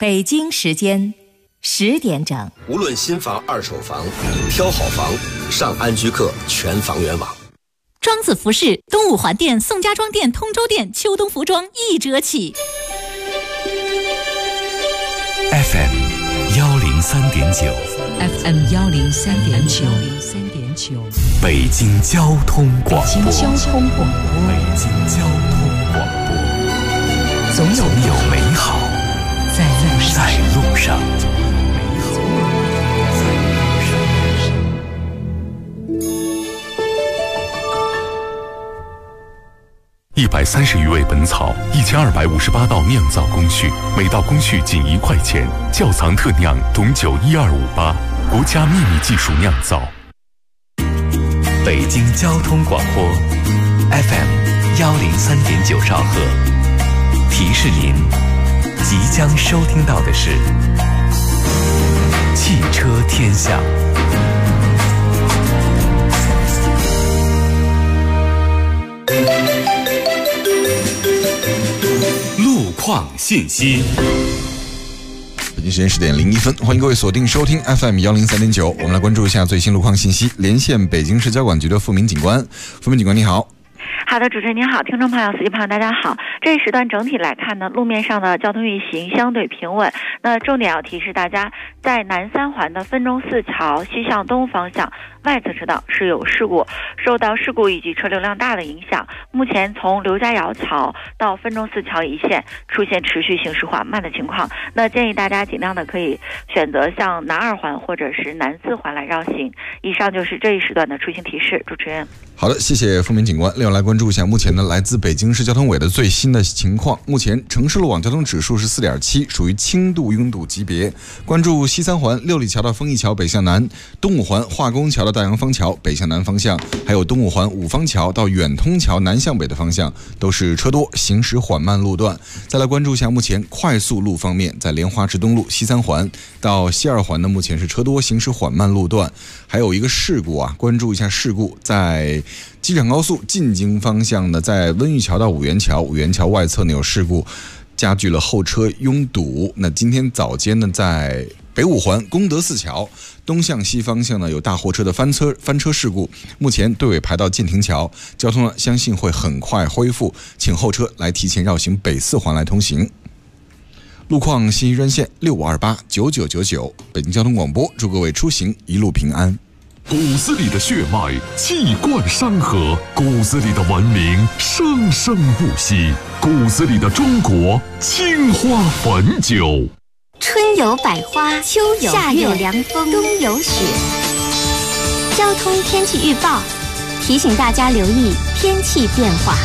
北京时间10点整。 无论新房、二手房，挑好房，上安居客全房源网。 庄子服饰东五环店、宋家庄店、通州店秋冬服装1折起。 FM 103.9 FM 103.9 北京交通广播。 北京交通广播。 北京交通广播。总有美好在路上。130余味本草，1258道酿造工序，每道工序仅1块钱。窖藏特酿董酒12588，国家秘密技术酿造。北京交通广播 FM 103.9兆赫，提示您即将收听到的是汽车天下。路况信息。 北京时间10点01分，欢迎各位锁定收听 FM 103.9，我们来关注一下最新路况信息。连线北京市交管局的付明警官，付明警官你好。 好的，主持人您好，听众朋友、司机朋友大家好。这一时段整体来看呢，路面上的交通运行相对平稳。那重点要提示大家，在南三环的分钟寺桥西向东方向外侧车道是有事故，受到事故以及车流量大的影响，目前从刘家窑桥到分钟寺桥一线出现持续行驶缓慢的情况。那建议大家尽量的可以选择向南二环或者是南四环来绕行。以上就是这一时段的出行提示，主持人。 好的，谢谢付明警官。另外来关注一下目前呢来自北京市交通委的最新的情况。目前城市路网交通指数是4.7，属于轻度拥堵级别。关注西三环六里桥到丰益桥北向南，东五环化工桥到大洋坊桥北向南方向，还有东五环五方桥到远通桥南向北的方向都是车多，行驶缓慢路段。再来关注一下目前快速路方面，在莲花池东路西三环到西二环呢，目前是车多，行驶缓慢路段。还有一个事故啊，关注一下事故，在机场高速进京方向呢，在温榆桥到五元桥，五元桥外侧呢有事故，加剧了后车拥堵。那今天早间呢，在北五环功德寺桥东向西方向呢有大货车的翻车事故，目前队尾排到建亭桥，交通呢相信会很快恢复，请后车来提前绕行北四环来通行。路况信息专线65289999，北京交通广播，祝各位出行一路平安。 骨子里的血脉气贯山河，骨子里的文明生生不息，骨子里的中国青花汾酒。 春有百花，秋有夏有凉风，冬有雪。交通天气预报提醒大家留意天气变化。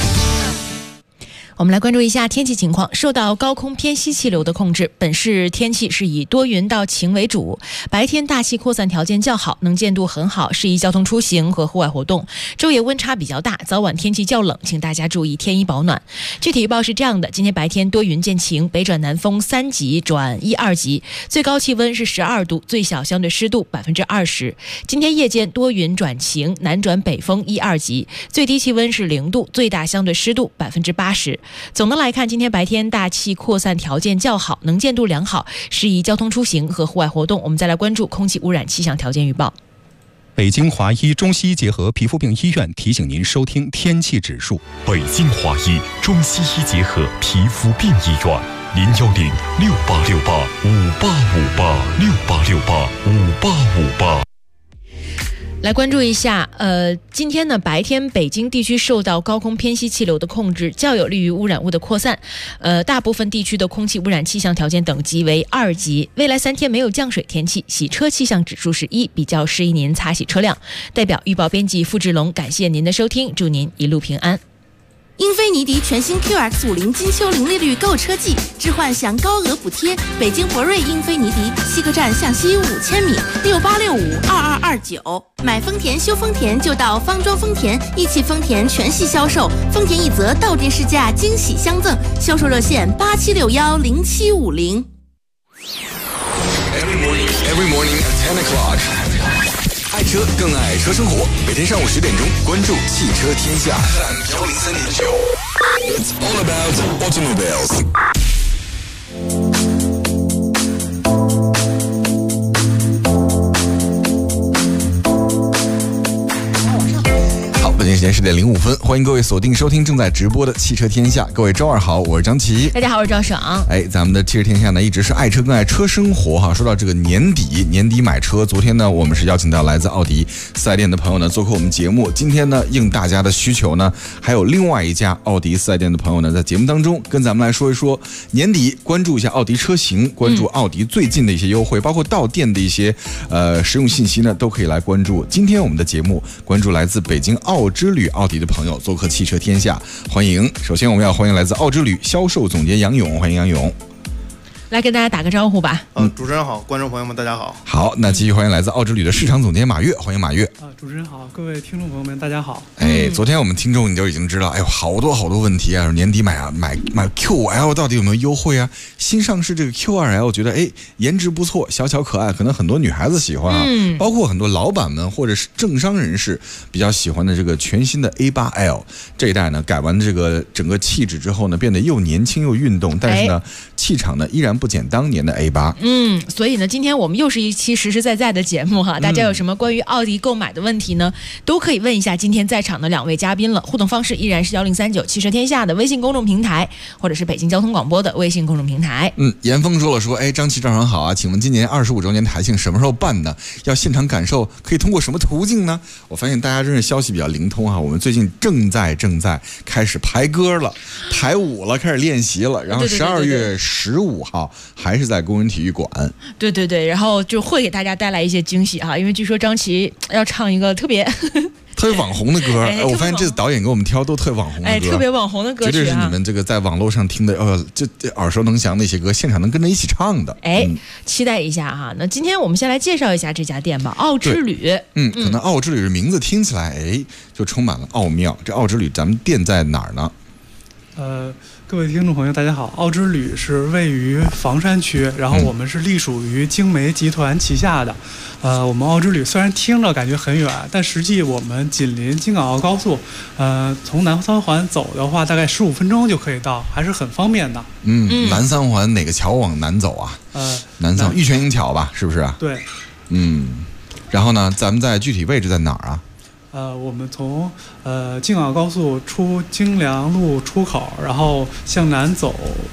我们来关注一下天气情况。受到高空偏西气流的控制，本市天气是以多云到晴为主，白天大气扩散条件较好，能见度很好，适宜交通出行和户外活动。昼夜温差比较大，早晚天气较冷，请大家注意添衣保暖。具体预报是这样的：今天白天多云见晴，北转南风3级转1、2级，最高气温是12度，最小相对湿度20%。今天夜间多云转晴，南转北风1、2级，最低气温是0度，最大相对湿度80%。总的来看，今天白天大气扩散条件较好，能见度良好，适宜交通出行和户外活动。我们再来关注空气污染气象条件预报。 北京华医中西医结合皮肤病医院提醒您收听天气指数。 北京华医中西医结合皮肤病医院，0106868585868685858。 来关注一下，今天呢，白天北京地区受到高空偏西气流的控制，较有利于污染物的扩散。大部分地区的空气污染气象条件等级为2级。未来3天没有降水天气，洗车气象指数是1，比较适宜您擦洗车辆。代表预报编辑付志龙，感谢您的收听，祝您一路平安。 英菲尼迪全新 QX50金秋零利率购车季，置换享高额补贴。北京博瑞英菲尼迪西客站向西5000米，68652229。买丰田修丰田就到方庄丰田，一汽丰田全系销售，丰田一则到店试驾惊喜相赠，销售热线87610750。 Every morning at 10 o'clock。爱车更爱车生活，每天上午10点钟，关注汽车天下。103.9 It's all about automobiles。 北京时间10点05分，欢迎各位锁定收听正在直播的汽车天下。各位周二好，我是张琪。 大家好，我是赵爽。 咱们的汽车天下呢，一直是爱车更爱车生活哈。说到这个年底买车，昨天呢，我们是邀请到来自奥迪4S店的朋友呢做客我们节目。今天呢，应大家的需求呢，还有另外一家奥迪4S店的朋友呢，在节目当中跟咱们来说一说年底关注一下奥迪车型，关注奥迪最近的一些优惠，包括到店的一些实用信息呢，都可以来关注。今天我们的节目关注来自北京奥之旅奥迪的朋友做客汽车天下，欢迎。首先我们要欢迎来自奥之旅销售总监杨勇，欢迎杨勇。 来跟大家打个招呼吧。 主持人好，观众朋友们大家好。 好，那继续欢迎来自奥之旅的市场总监马跃，欢迎马跃。 主持人好，各位听众朋友们大家好。 昨天我们听众你就已经知道，好多问题啊，年底买 Q5L 到底有没有优惠啊？新上市这个 Q2L， 我觉得颜值不错，小巧可爱，可能很多女孩子喜欢啊，包括很多老板们或者是政商人士比较喜欢的这个全新的 A8L 这一代呢，改完这个整个气质之后呢，变得又年轻又运动，但是呢，气场呢依然不减当年的 A8。 所以呢，今天我们又是一期实实在在的节目哈，大家有什么关于奥迪购买的问题呢，都可以问一下今天在场的2位嘉宾了。互动方式依然是1039汽车天下的微信公众平台，或者是北京交通广播的微信公众平台。 严峰说了，张琪正常好啊，请问今年25周年台庆什么时候办呢？要现场感受，可以通过什么途径呢？我发现大家真是消息比较灵通啊，我们最近正在开始排歌了，排舞了，开始练习了，然后12月15号还是在工人体育馆。 对，然后就会给大家带来一些惊喜哈，因为据说张琪要唱一个特别网红的歌，我发现这次导演给我们挑都特网红的歌， 特别网红的歌曲， 绝对是你们这个在网络上听的，这耳熟能详的一些歌，现场能跟着一起唱的。 期待一下哈。那今天我们先来介绍一下这家店吧，奥之旅。 可能奥之旅的名字听起来就充满了奥妙。这奥之旅咱们店在哪儿呢？ 各位听众朋友大家好，奥之旅是位于房山区，然后我们是隶属于京梅集团旗下的。我们奥之旅虽然听着感觉很远，但实际我们紧邻京港澳高速，从南三环走的话大概15分钟就可以到，还是很方便的。 南三环哪个桥往南走啊？南三环玉泉营桥吧，是不是啊？ 对。 然后呢，咱们在具体位置在哪儿啊？ 我们从京港澳高速出京良路出口，然后向南走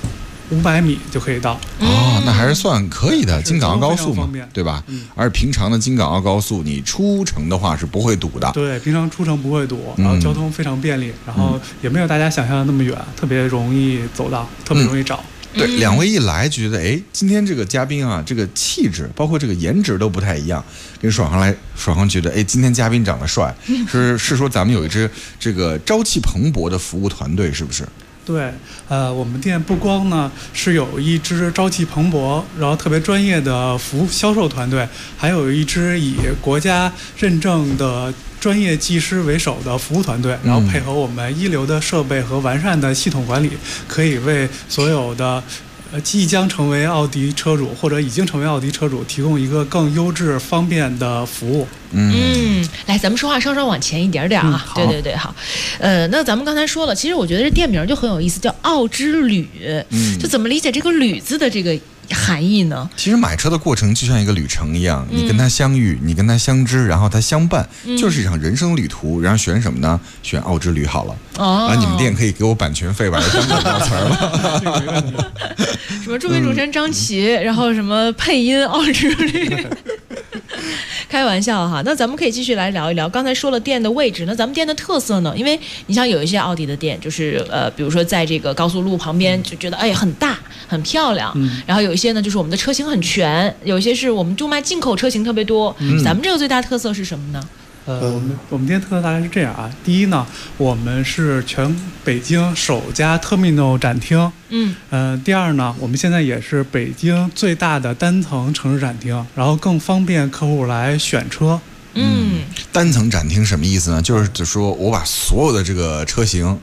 500米就可以到。 那还是算可以的，京港澳高速嘛，对吧？而平常的京港澳高速，你出城的话是不会堵的。对， 平常出城不会堵，然后交通非常便利，然后也没有大家想象的那么远，特别容易走到，特别容易找。 对，2位一来就觉得，今天这个嘉宾啊，这个气质包括这个颜值都不太一样。跟爽航觉得，今天嘉宾长得帅，是说咱们有一支这个朝气蓬勃的服务团队，是不是？ 对，我们店不光呢是有一支朝气蓬勃，然后特别专业的服务销售团队，还有一支以国家认证的专业技师为首的服务团队，然后配合我们一流的设备和完善的系统管理，可以为所有的即将成为奥迪车主或者已经成为奥迪车主提供一个更优质方便的服务。 来，咱们说话稍稍往前一点啊。对，好。那咱们刚才说了，其实我觉得这店名就很有意思，叫奥之旅。就怎么理解这个旅字的这个含义呢？ 其实买车的过程就像一个旅程一样，你跟他相遇，你跟他相知，然后他相伴，就是一场人生旅途。然后选什么呢？选奥之旅好了。你们店可以给我版权费吧，当广告词了。 什么著名主持人张琪，然后什么配音奥之旅。开玩笑哈，那咱们可以继续来聊一聊。刚才说了店的位置，那咱们店的特色呢？因为你像有一些奥迪的店，就是比如说在这个高速路旁边，就觉得很大很漂亮。然后有一些呢，就是我们的车型很全，有一些是我们就卖进口车型特别多。咱们这个最大特色是什么呢？ 我们店特色大概是这样啊。第一呢，我们是全北京首家 Terminal 展厅。第二呢，我们现在也是北京最大的单层城市展厅，然后更方便客户来选车。 单层展厅什么意思呢？就是说我把所有的这个车型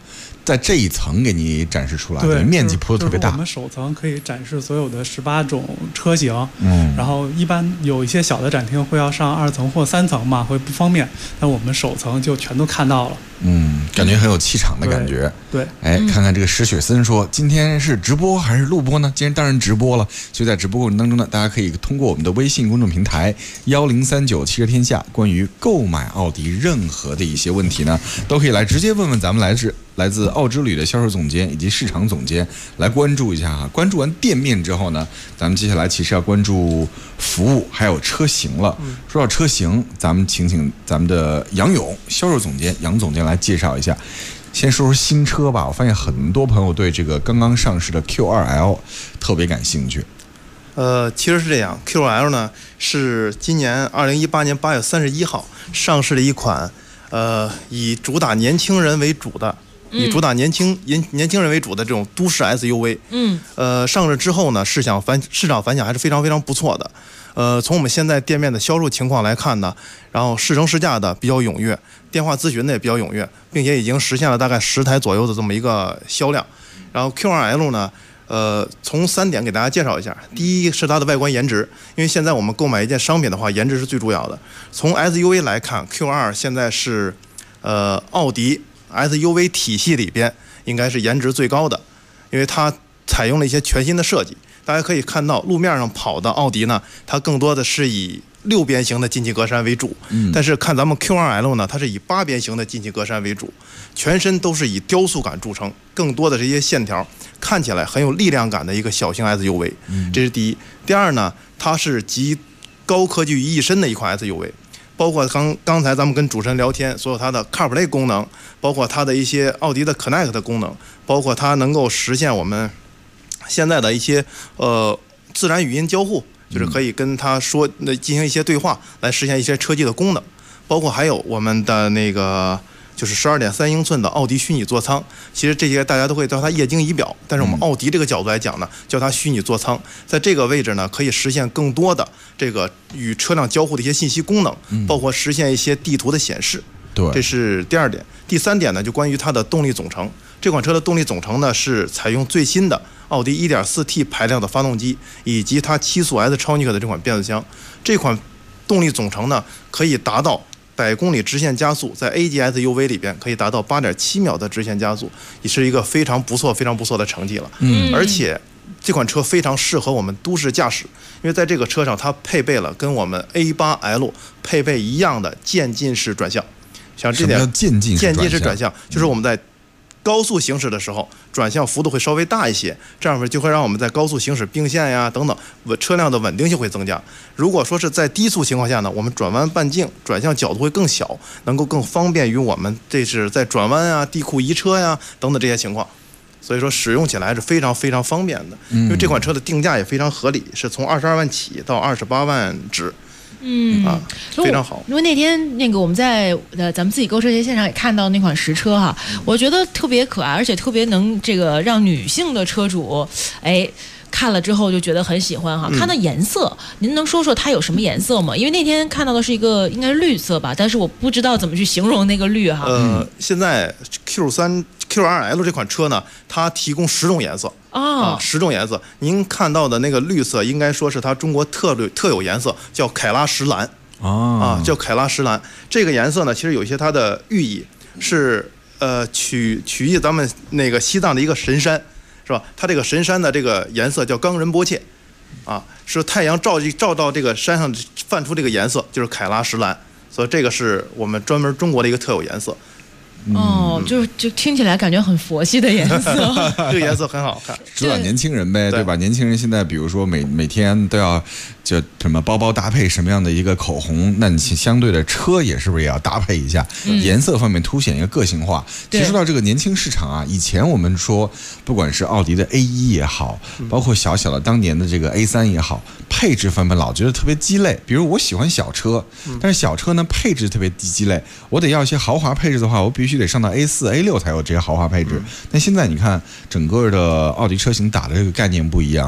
在这一层给你展示出来， 对， 面积铺的特别大。 我们首层可以展示所有的18种车型，然后一般有一些小的展厅会要上2层或3层嘛，会不方便。那我们首层就全都看到了。 感觉很有气场的感觉。 对， 看看这个石雪森说，今天是直播还是录播呢？今天当然直播了，所以在直播过程当中呢，大家可以通过我们的微信公众平台1039汽车天下，关于购买奥迪任何的一些问题呢，都可以来直接问问咱们来自奥之旅的销售总监以及市场总监来关注一下哈。关注完店面之后呢，咱们接下来其实要关注服务还有车型了。说到车型，咱们请咱们的杨勇销售总监杨总监来介绍一下。先说说新车吧，我发现很多朋友对这个刚刚上市的 Q2L 特别感兴趣。 其实是这样 ，Q2L 呢是今年2018年8月31号上市的一款，以主打年轻人为主的。以主打年轻人为主的这种都市 SUV， 上市之后呢，市场反响还是非常非常不错的。从我们现在店面的销售情况来看呢，然后试乘试驾的比较踊跃，电话咨询的也比较踊跃，并且已经实现了大概10台左右的这么一个销量。然后 Q2L 呢，从3点给大家介绍一下。第一是它的外观颜值，因为现在我们购买一件商品的话，颜值是最主要的。从 SUV 来看 ，Q2 现在是奥迪SUV 体系里边应该是颜值最高的，因为它采用了一些全新的设计。大家可以看到，路面上跑的奥迪呢，它更多的是以6边形的进气格栅为主，但是看咱们 Q2L 呢，它是以8边形的进气格栅为主，全身都是以雕塑感著称，更多的是一些线条，看起来很有力量感的一个小型 SUV，这是第一。第二呢，它是集高科技于一身的一款 SUV。包括刚才咱们跟主持人聊天，所有它的 CarPlay 功能，包括它的一些奥迪的 Connect 的功能，包括它能够实现我们现在的一些自然语音交互，就是可以跟它说进行一些对话，来实现一些车机的功能，包括还有我们的那个就是12.3英寸的奥迪虚拟座舱。其实这些大家都会叫它液晶仪表，但是我们奥迪这个角度来讲呢，叫它虚拟座舱。在这个位置呢，可以实现更多的这个与车辆交互的一些信息功能，包括实现一些地图的显示。 对， 这是第2点。第3点呢，就关于它的动力总成。这款车的动力总成呢，是采用最新的奥迪 1.4T 排量的发动机，以及它7速 S-Tronic 的这款变速箱。这款动力总成呢，可以达到100公里直线加速，在 A 级 SUV 里边可以达到8.7秒的直线加速，也是一个非常不错的成绩了。而且这款车非常适合我们都市驾驶，因为在这个车上它配备了跟我们 A8L 配备一样的渐进式转向。像这点渐进式转向， 就是我们在高速行驶的时候，转向幅度会稍微大一些，这样就会让我们在高速行驶并线呀等等，车辆的稳定性会增加。如果说是在低速情况下呢，我们转弯半径转向角度会更小，能够更方便于我们这是在转弯啊、地库移车呀等等这些情况。所以说使用起来还是非常非常方便的，因为这款车的定价也非常合理，是从22万起到28万止。非常好。 因为那天我们在咱们自己购车节现场也看到那款实车哈，我觉得特别可爱，而且特别能让女性的车主看了之后就觉得很喜欢哈。看到颜色，您能说说它有什么颜色吗？因为那天看到的是一个应该是绿色吧，但是我不知道怎么去形容那个绿哈。 现在 Q2L 这款车呢，它提供10种颜色。10种颜色，您看到的那个绿色应该说是它中国特有颜色，叫凯拉石蓝。叫凯拉石蓝。这个颜色呢，其实有一些它的寓意，是取意咱们那个西藏的一个神山，是吧？它这个神山的这个颜色叫冈仁波切，是太阳照到这个山上泛出这个颜色，就是凯拉石蓝。所以这个是我们专门中国的一个特有颜色。 就听起来感觉很佛系的颜色。 这个颜色很好看， 主打年轻人呗，对吧？年轻人现在比如说每天都要就什么包搭配什么样的一个口红，那你相对的车也是不是也要搭配一下？颜色方面凸显一个个性化。其实说到这个年轻市场啊，以前我们说不管是奥迪的 A1 也好，包括小的当年的这个 A3 也好，配置方面老觉得特别鸡肋。比如我喜欢小车，但是小车呢配置特别鸡肋，我得要一些豪华配置的话，我必须得上到 A4、A6 才有这些豪华配置。但现在你看整个的奥迪车型打的这个概念不一样了。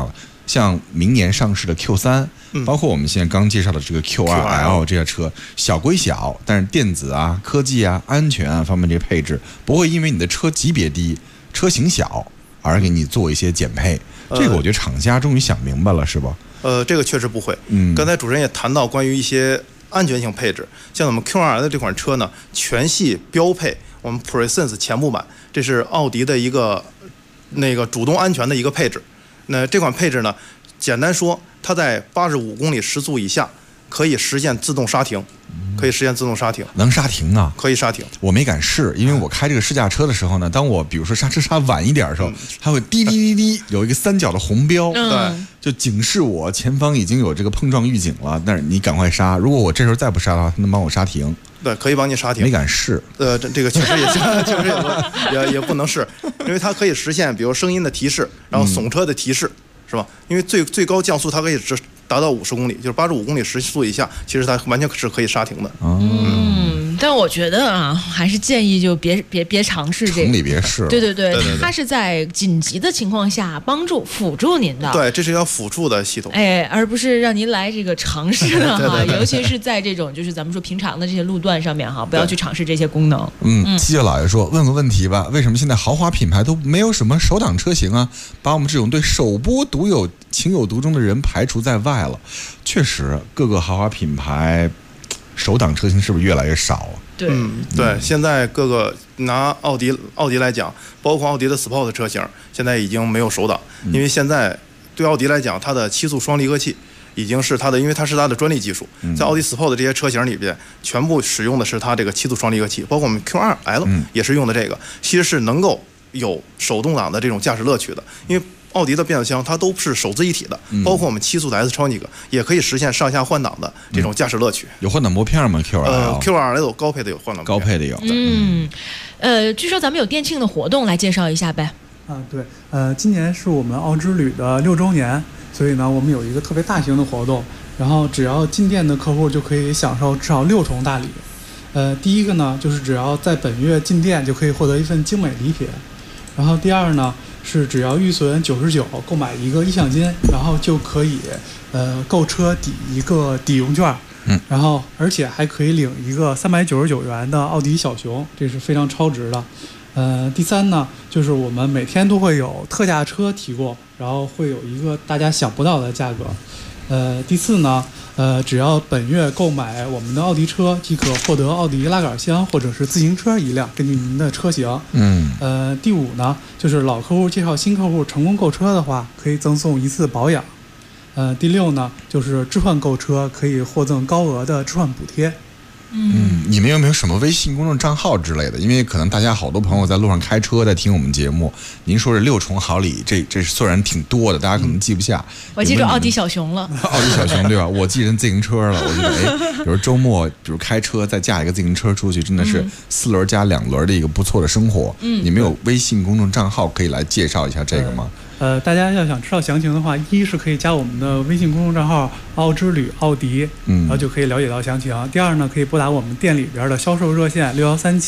像明年上市的 Q3，包括我们现在刚介绍的这个 Q2L 这些车，小归小，但是电子啊、科技啊、安全啊方面这些配置，不会因为你的车级别低、车型小而给你做一些减配。这个我觉得厂家终于想明白了，是吧？ 这个确实不会。刚才主持人也谈到关于一些安全性配置，像我们 Q2L 的这款车呢，全系标配我们 Presense 前部版，这是奥迪的一个主动安全的一个配置。那这款配置呢，简单说，它在85公里时速以下可以实现自动刹停，能刹停啊？可以刹停。我没敢试，因为我开这个试驾车的时候呢，当我比如说刹车刹晚一点的时候，它会滴滴滴滴有一个3角的红标，对，就警示我前方已经有这个碰撞预警了，但是你赶快刹。如果我这时候再不刹的话，它能帮我刹停。对，可以帮你刹停。没敢试。这个确实也不能试，因为它可以实现比如声音的提示，然后耸车的提示，是吧？因为最高降速它可以达到50公里，就是85公里时速以下，其实它完全是可以刹停的。 但我觉得啊，还是建议就别尝试这个，城里别试。对，它是在紧急的情况下帮助辅助您的。对，这是要辅助的系统，而不是让您来这个尝试的哈。尤其是在这种就是咱们说平常的这些路段上面哈，不要去尝试这些功能。 七舅老爷说，问个问题吧，为什么现在豪华品牌都没有什么手挡车型啊？把我们这种对首播情有独钟的人排除在外了。确实，各个豪华品牌手挡车型是不是越来越少啊？对，现在各个拿奥迪来讲，包括奥迪的 Sport 车型，现在已经没有手挡，因为现在对奥迪来讲，它的7速双离合器已经是它的，因为它是它的专利技术，在奥迪 Sport 这些车型里边，全部使用的是它这个7速双离合器，包括我们 Q2L 也是用的这个，其实是能够有手动挡的这种驾驶乐趣的，因为奥迪的变速箱它都是手自一体的，包括我们7速的 S-Tronic 也可以实现上下换挡的这种驾驶乐趣。有换挡拨片吗 ？Q2L 高配的有换挡，高配的有。 据说咱们有店庆的活动，来介绍一下呗。 对，今年是我们奥之旅的6周年，所以呢，我们有一个特别大型的活动，然后只要进店的客户就可以享受至少6重大礼。第一个呢，就是只要在本月进店就可以获得一份精美礼品，然后第二呢，是只要预存99购买一个意向金，然后就可以购车抵一个抵用券，然后而且还可以领一个399元的奥迪小熊，这是非常超值的。第三呢，就是我们每天都会有特价车提供，然后会有一个大家想不到的价格。第四呢，只要本月购买我们的奥迪车，即可获得奥迪拉杆箱或者是自行车一辆，根据您的车型。第五呢，就是老客户介绍新客户成功购车的话，可以赠送1次保养。第六呢，就是置换购车可以获赠高额的置换补贴。 你们有没有什么微信公众账号之类的？因为可能大家好多朋友在路上开车在听我们节目，您说是6重好礼，这虽然挺多的，大家可能记不下。 我记住奥迪小熊了， 奥迪小熊对吧？我记成自行车了，我觉得比如周末，比如开车再驾一个自行车出去，真的是4轮加2轮的一个不错的生活。你们有微信公众账号可以来介绍一下这个吗？ 大家要想知道详情的话，一是可以加我们的微信公众账号奥之旅奥迪，然后就可以了解到详情。第二呢，可以拨打我们店里边的销售热线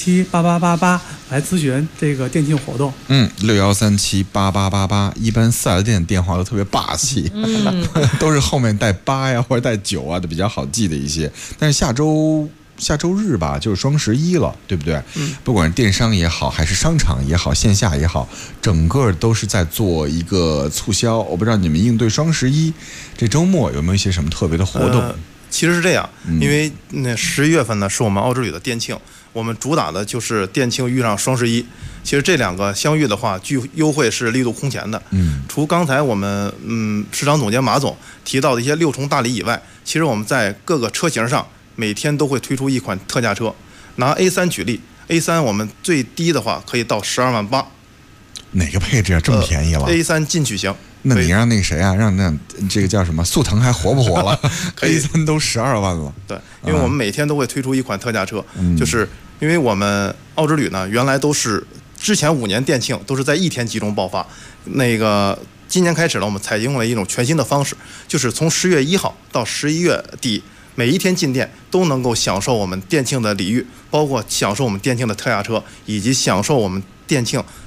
61378888来咨询这个店庆活动。 61378888，一般4S店电话都特别霸气，都是后面带8呀或者带9啊的比较好记的一些。但是下周日吧，就是双11了，对不对？不管是电商也好，还是商场也好，线下也好，整个都是在做一个促销。我不知道你们应对双11这周末有没有一些什么特别的活动？ 其实是这样，因为那11月份呢是我们奥之旅的店庆，我们主打的就是店庆遇上双11。其实这两个相遇的话，具优惠是力度空前的。除刚才我们市场总监马总提到的一些6重大礼以外，其实我们在各个车型上每天都会推出一款特价车。拿 A3 举例 ，A3 我们最低的话可以到12万8。 哪个配置啊？这么便宜了 ？A3 进取型。 那你让那个谁啊，让那这个叫什么速腾还活不活了？A3 都12万了。 对，因为我们每天都会推出一款特价车，就是因为我们奥之旅呢，原来都是之前5年店庆都是在一天集中爆发，那个今年开始了，我们采用了一种全新的方式，就是从10月1号到11月底。每一天进店都能够享受我们店庆的礼遇，包括享受我们店庆的特价车，以及享受我们店庆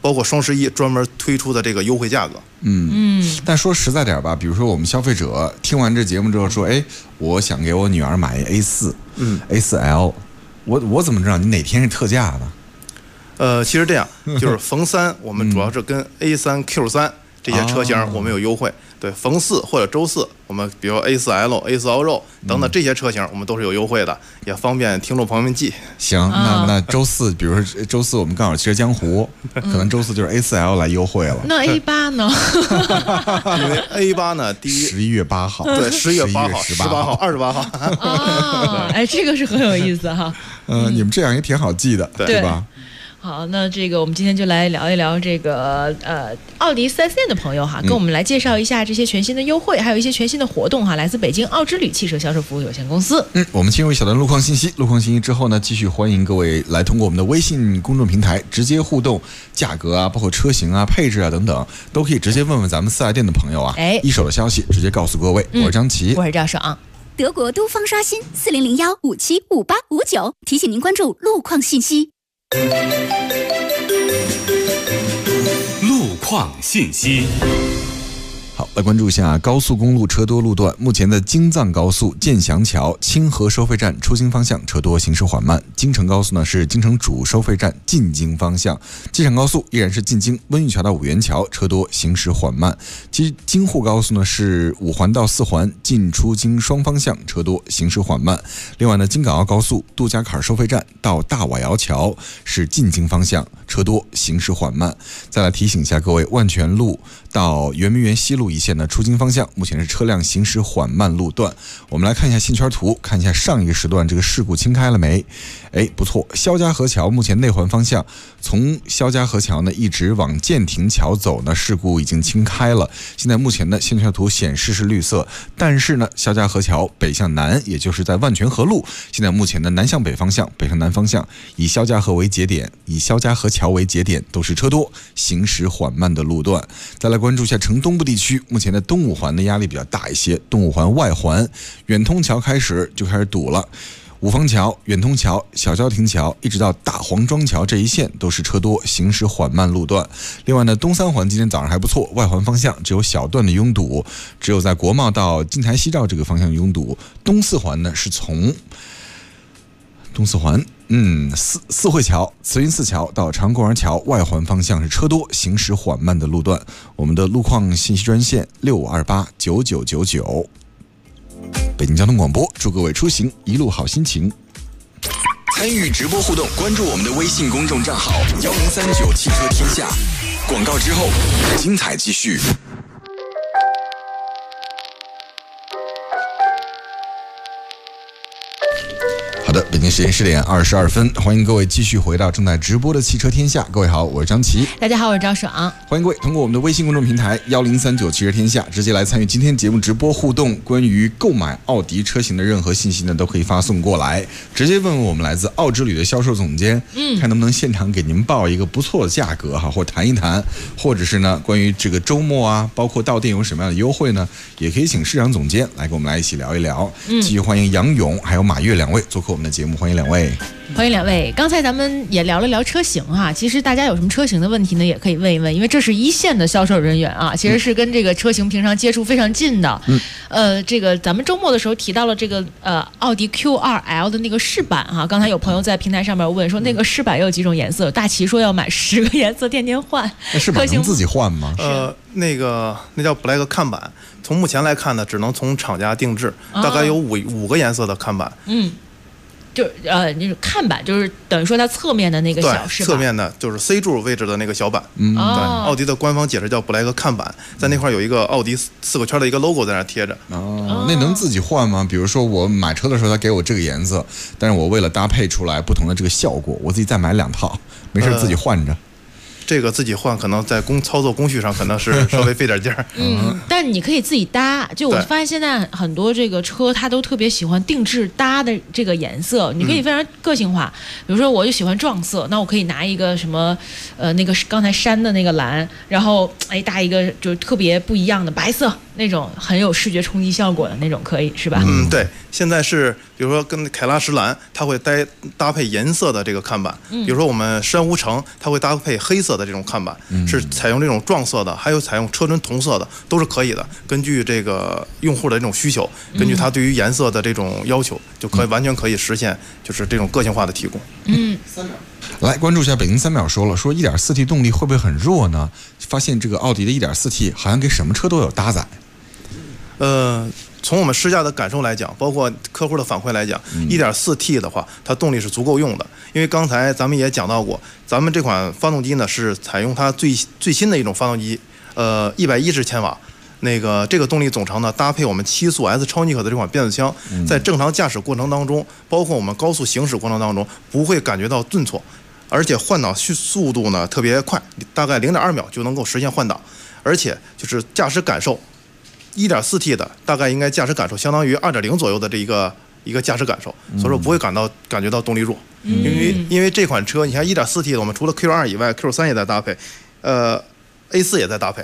包括双11专门推出的这个优惠价格。 但说实在点吧，比如说我们消费者听完这节目之后说，哎，我想给我女儿买 A4，A4L， 我怎么知道你哪天是特价呢？ 其实这样，就是逢3我们主要是跟 A3Q3这些车型我们有优惠。对，逢4或者周4，我们比如 A4L、A4 Allroad 等等这些车型，我们都是有优惠的，也方便听众朋友们记。 行，那周4，比如说周4我们刚好骑着江湖，可能周4就是 A4L 来优惠了。 那 A8 呢？ 因为 A8 呢，第一 11月8号， 对，11月8号、18号、28号。 哦，哎，这个是很有意思哈。 你们这样也挺好记的，对吧？ 好，那这个我们今天就来聊一聊这个奥迪4S店的朋友哈，跟我们来介绍一下这些全新的优惠，还有一些全新的活动哈，来自北京奥之旅汽车销售服务有限公司。 我们进入一小段路况信息，路况信息之后呢，继续欢迎各位来通过我们的微信公众平台直接互动，价格啊，包括车型啊、配置啊等等，都可以直接问问咱们4S店的朋友啊，一手的消息直接告诉各位。我是张琪， 我是赵爽。 德国都方刷新4001575859，提醒您关注路况信息。 路况信息。 好，来关注一下高速公路车多路段。目前的京藏高速建祥桥清河收费站出京方向车多，行驶缓慢。京承高速呢是京承主收费站进京方向。机场高速依然是进京温榆桥到五元桥车多，行驶缓慢。京沪高速呢是5环到4环进出京双方向车多，行驶缓慢。另外呢，京港澳高速杜家坎收费站到大瓦窑桥是进京方向车多，行驶缓慢。再来提醒一下各位，万泉路到圆明园西路一线的出京方向，目前是车辆行驶缓慢路段。我们来看一下线圈图，看一下上一个时段这个事故清开了没？不错，肖家河桥目前内环方向，从肖家河桥呢一直往建亭桥走呢，事故已经清开了。现在目前的线圈图显示是绿色，但是呢，肖家河桥北向南，也就是在万泉河路，现在目前的南向北方向、北向南方向，以肖家河为节点，以肖家河桥为节点，都是车多、行驶缓慢的路段。再来关注一下城东部地区，目前的东五环的压力比较大一些，东五环外环远通桥开始就开始堵了。五方桥、远通桥、小交亭桥一直到大黄庄桥这一线都是车多，行驶缓慢路段。另外呢，东三环今天早上还不错，外环方向只有小段的拥堵，只有在国贸到金台西照这个方向拥堵。东四环呢是从东四环四惠桥、慈云寺桥到长公园桥外环方向是车多，行驶缓慢的路段。我们的路况信息专线65289999。北京交通广播，祝各位出行一路好心情。 参与直播互动，关注我们的微信公众账号1039汽车天下。广告之后，精彩继续。 好的，北京时间10点22分，欢迎各位继续回到正在直播的汽车天下。各位好，我是张琪。 大家好，我是赵爽。 欢迎各位通过我们的微信公众平台1039汽车天下直接来参与今天节目直播互动。关于购买奥迪车型的任何信息呢，都可以发送过来，直接问问我们来自奥之旅的销售总监，看能不能现场给您报一个不错的价格哈，或谈一谈，或者是呢关于这个周末啊，包括到店有什么样的优惠呢，也可以请市场总监来跟我们来一起聊一聊。继续欢迎杨勇还有马跃两位做客我们的节目，欢迎两位。 欢迎两位。刚才咱们也聊了聊车型哈，其实大家有什么车型的问题呢，也可以问一问，因为这是一线的销售人员啊，其实是跟这个车型平常接触非常近的。这个咱们周末的时候提到了这个奥迪 Q2L 的那个饰板哈，刚才有朋友在平台上面问说那个饰板有几种颜色，大齐说要买10个颜色天天换。 那饰板能自己换吗？ 那叫 Black 看板，从目前来看呢，只能从厂家定制，大概有5个颜色的看板。 那种看板就是等于说它侧面的那个小饰板， 侧面的就是 C 柱位置的那个小板。对，奥迪的官方解释叫 Black 看板，在那块有一个奥迪4个圈的一个 logo 在那贴着。 那能自己换吗？比如说我买车的时候他给我这个颜色，但是我为了搭配出来不同的这个效果，我自己再买2套，没事自己换着。 这个自己换可能在操作工序上可能是稍微费点劲儿。 但你可以自己搭。就我发现现在很多这个车它都特别喜欢定制搭的这个颜色，你可以非常个性化。比如说我就喜欢撞色，那我可以拿一个什么那个刚才山的那个蓝，然后搭一个就是特别不一样的白色， 那种很有视觉冲击效果的那种，可以是吧？ 对，现在是比如说跟凯拉石蓝，它会搭配颜色的这个看板，比如说我们珊瑚橙，它会搭配黑色的这种看板，是采用这种撞色的，还有采用车唇同色的，都是可以的。根据这个用户的这种需求，根据他对于颜色的这种要求，就可以完全可以实现就是这种个性化的提供。 来关注一下北京3秒说 1.4T 动力会不会很弱呢？发现这个奥迪的 1.4T 好像给什么车都有搭载。 从我们试驾的感受来讲，包括客户的反馈来讲，1.4T 的话，它动力是足够用的。因为刚才咱们也讲到过，咱们这款发动机呢是采用它最新的一种发动机，110千瓦。这个动力总成呢，搭配我们7速 S 超尼可的这款变速箱，在正常驾驶过程当中，包括我们高速行驶过程当中，不会感觉到顿挫，而且换挡速度呢特别快，大概0.2秒就能够实现换挡，而且就是驾驶感受，1.4T 的大概应该驾驶感受相当于2.0左右的这一个驾驶感受，所以说不会感觉到动力弱，因为这款车你看 1.4T 的，我们除了 Q2 以外 ，Q3 也在搭配，A4 也在搭配。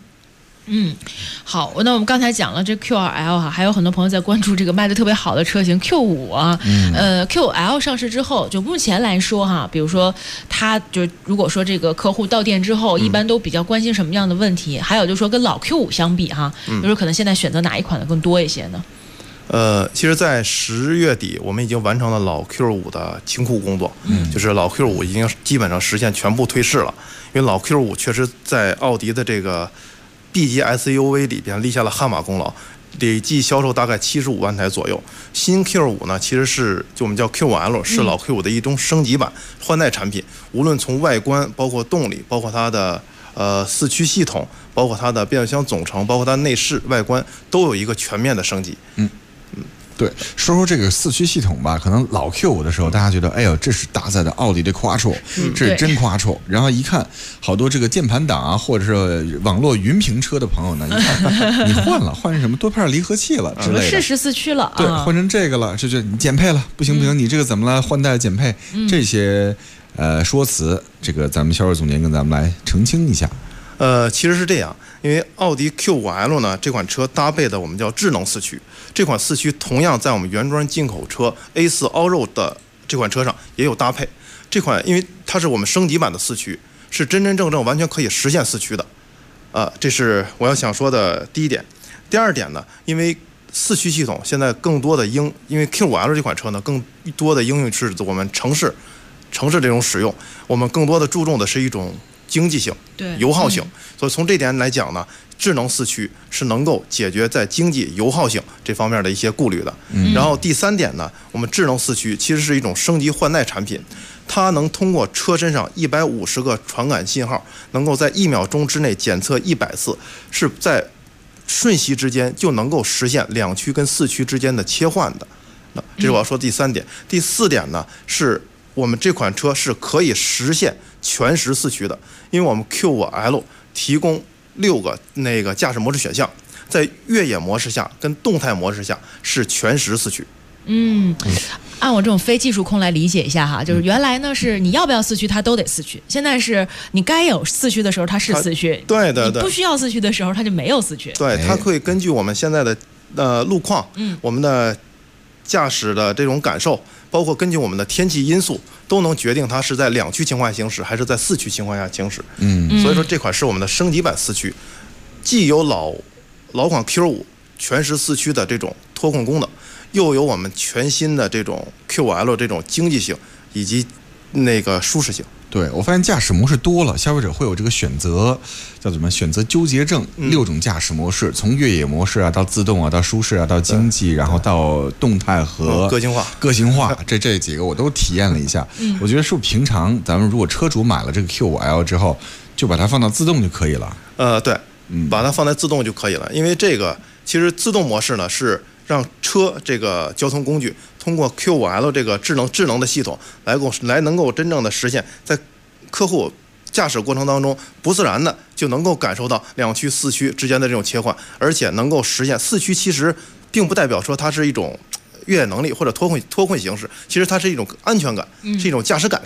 好，那我们刚才讲了这 Q2L 哈，还有很多朋友在关注这个卖的特别好的车型 Q5 啊。Q5L 上市之后，就目前来说哈，比如说它就如果说这个客户到店之后，一般都比较关心什么样的问题？还有就是说跟老 Q5 相比哈，比如说可能现在选择哪一款的更多一些呢？ 其实，在10月底，我们已经完成了老 Q5 的清库工作，就是老 Q5 已经基本上实现全部退市了，因为老 Q5 确实在奥迪的这个 B 级 SUV 里边立下了汗马功劳，累计销售大概75万台左右。新 Q5 呢，其实就我们叫 Q5L， 是老 Q5 的一种升级版换代产品，无论从外观，包括动力，包括它的4驱系统，包括它的变速箱总成，包括它内饰外观，都有一个全面的升级。 对，说这个4驱系统吧，可能老 Q5 的时候，大家觉得，哎呦，这是搭载的奥迪的 Quattro， 这是真 Quattro。然后一看，好多这个键盘党啊，或者是网络云评车的朋友呢，一看你换成什么多片离合器了之类的， 是14驱了， 对，换成这个了，就你减配了，不行，你这个怎么了？换代减配，这些说辞，这个咱们销售总监跟咱们来澄清一下。 其实是这样，因为奥迪 Q5L 呢这款车搭配的我们叫智能4驱，这款4驱同样在我们原装进口车 A4 Allroad 的这款车上也有搭配。这款因为它是我们升级版的4驱，是真正完全可以实现4驱的，这是我要想说的第一点。第二点呢，因为4驱系统现在更多的因为 Q5L 这款车呢更多的应用是我们城市这种使用，我们更多的注重的是一种经济性、油耗性，所以从这点来讲呢，智能4驱是能够解决在经济、油耗性这方面的一些顾虑的。然后第三点呢，我们智能4驱其实是一种升级换代产品，它能通过车身上150个传感信号，能够在1秒钟之内检测100次，是在瞬息之间就能够实现2驱跟4驱之间的切换的。这是我要说第三点。第四点呢，是我们这款车是可以实现全时4驱的，因为我们 Q5L 提供6个驾驶模式选项，在越野模式下跟动态模式下是全时4驱。 按我这种非技术控来理解一下哈，就是原来呢是你要不要4驱它都得4驱，现在是你该有4驱的时候它是4驱， 对， 你不需要4驱的时候它就没有4驱。 对，它可以根据我们现在的路况，我们的驾驶的这种感受，包括根据我们的天气因素，都能决定它是在2驱情况下行驶还是在4驱情况下行驶。所以说这款是我们的升级版4驱，既有老款 Q5 全时4驱的这种脱控功能，又有我们全新的这种 Q5L 这种经济性以及舒适性。 对，我发现驾驶模式多了，消费者会有这个选择，叫什么？选择纠结症，6种驾驶模式，从越野模式啊，到自动啊，到舒适啊，到经济，然后到动态和个性化， 这几个我都体验了一下。我觉得是不是平常咱们如果车主买了这个 Q5L 之后，就把它放到自动就可以了？ 对，把它放在自动就可以了，因为这个其实自动模式呢是让车这个交通工具通过 Q5L 这个智能的系统来能够真正的实现，在客户驾驶过程当中不自然的就能够感受到2驱4驱之间的这种切换，而且能够实现4驱。其实并不代表说它是一种越野能力或者脱困行驶，其实它是一种安全感，是一种驾驶感受。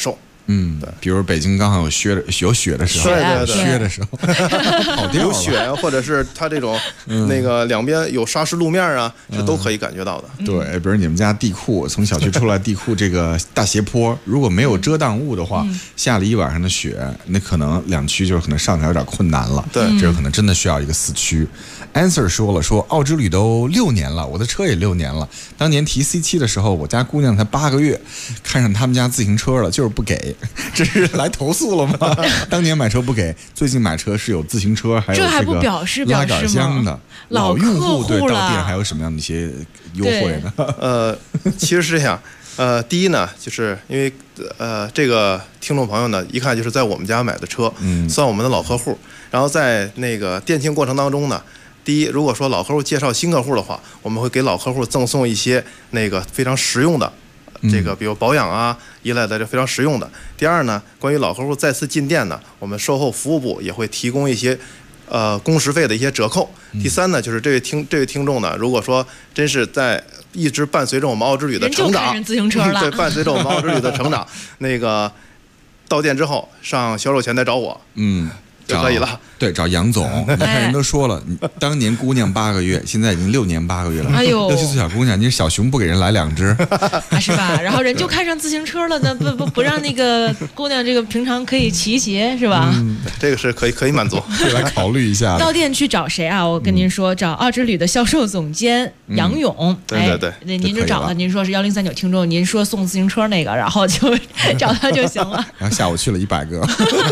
对，比如北京刚好有雪的时候，雪的时候跑掉了， 有雪，或者是它这种那个两边有砂石路面啊，是都可以感觉到的。 对，比如你们家地库，从小区出来地库这个大斜坡，如果没有遮挡物的话，下了一晚上的雪，那可能两区就是可能上起来有点困难了。 对， 这可能真的需要一个4驱。Answer 说奥之旅都6年了，我的车也6年了。当年提 C7 的时候，我家姑娘才8个月，看上他们家自行车了，就是不给，这是来投诉了吗？当年买车不给，最近买车是有自行车，还有这还不表示拉杆箱的。老用户对到店还有什么样的一些优惠呢？ 其实是这样。第一呢，就是因为这个听众朋友呢，一看就是在我们家买的车，算我们的老客户。然后在那个店庆过程当中呢，第一，如果说老客户介绍新客户的话，我们会给老客户赠送一些那个非常实用的，这个比如保养啊一类的，这非常实用的。第二呢，关于老客户再次进店呢，我们售后服务部也会提供一些工时费的一些折扣。第三呢，就是这位听众呢，如果说真是在一直伴随着我们奥之旅的成长， 自行车了， 对，伴随着我们奥之旅的成长，那个到店之后上销售前再找我，就可以了。 对，找杨总。你看人都说了，当年姑娘8个月，现在已经6年8个月了。 哎呦 ，6、7岁小姑娘，你小熊不给人来2只， 是吧？然后人就看上自行车了，那不让那个姑娘这个平常可以骑鞋是吧？ 这个是可以满足， 可以来考虑一下。 到店去找谁啊？我跟您说，找奥之旅的销售总监杨勇。 对， 您就找他，您说是1039听众，您说送自行车那个，然后就找他就行了。 然后下午去了100个。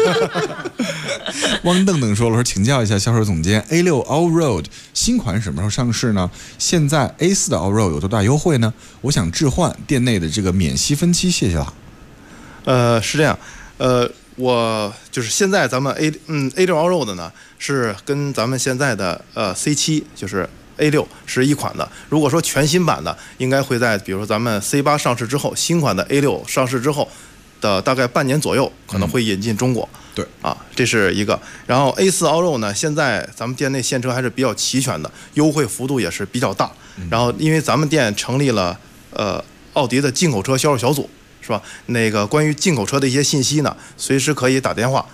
汪邓邓说，请教一下销售总监 ，A6 Allroad 新款什么时候上市呢？现在 A4 的 Allroad 有多大优惠呢？我想置换，店内的这个免息分期，谢谢了。 是这样，我就是现在咱们 A6 Allroad 呢是跟咱们现在的C7 就是 A6 是一款的。如果说全新版的，应该会在比如说咱们 C8 上市之后，新款的 A6 上市之后的大概半年左右，可能会引进中国。 对啊，这是一个。然后 A4 Allroad 呢，现在咱们店内现车还是比较齐全的，优惠幅度也是比较大。然后因为咱们店成立了奥迪的进口车销售小组，是吧？那个关于进口车的一些信息呢，随时可以打电话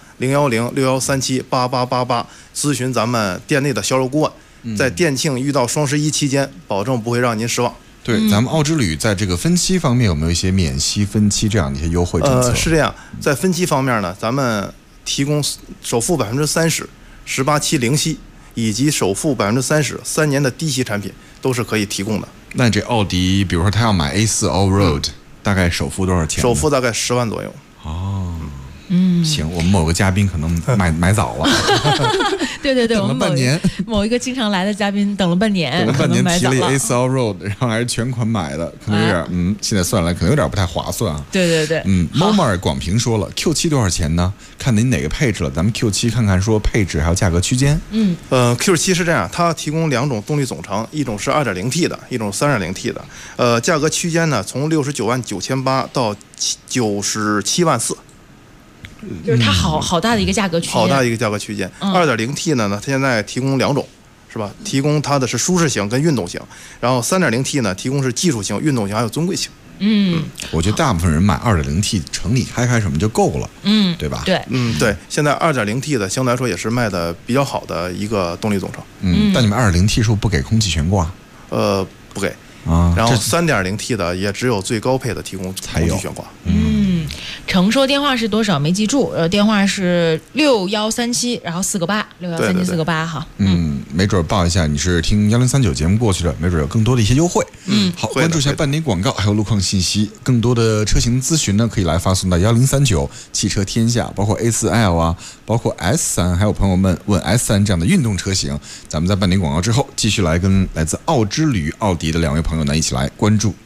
01061378888咨询咱们店内的销售顾问。在店庆遇到双11期间，保证不会让您失望。 对，咱们奥之旅在这个分期方面有没有一些免息分期这样的一些优惠政策？ 是这样，在分期方面呢，咱们提供首付30%18期零息，以及首付30%3年的低息产品都是可以提供的。 那这奥迪，比如说他要买 A4 Allroad，大概首付多少钱？ 首付大概10万左右。 哦。行，我们某个嘉宾可能买早了。 对， 等了半年。 某一个经常来的嘉宾等了半年， 提了 A4 Allroad， 然后还是全款买的，可能有点现在算来可能有点不太划算啊。 对。 Momar 广平说了 ，Q7 多少钱呢？看您哪个配置了，咱们 Q7 看看说配置还有价格区间。 Q7 是这样，它提供2种动力总成，一种是 2.0T 的，一种 3.0T 的。价格区间呢，从69.98万到97.4万。 就是它好大的一个价格区间， 好大一个价格区间。2.0T 呢，它现在提供2种，是吧？提供它的是舒适型跟运动型，然后 3.0T 呢提供是技术型、运动型还有尊贵型。 我觉得大部分人买 2.0T 城里开什么就够了，对吧？ 对， 对。现在 2.0T 的相对来说也是卖的比较好的一个动力总成。 但你们 2.0T 是不是不给空气悬挂？ 不给。然后 3.0T 的也只有最高配的提供空气悬挂。 承说电话是多少没记住，电话是6137，然后4个8，6137 4个8哈。 没准报一下你是听1039节目过去的，没准有更多的一些优惠。好，关注一下半点广告，还有路况信息，更多的车型咨询呢，可以来发送到1039汽车天下，包括 A4L 啊，包括 S3，还有朋友们问 S3这样的运动车型。咱们在半点广告之后，继续来跟来自奥之旅奥迪的2位朋友呢一起来关注。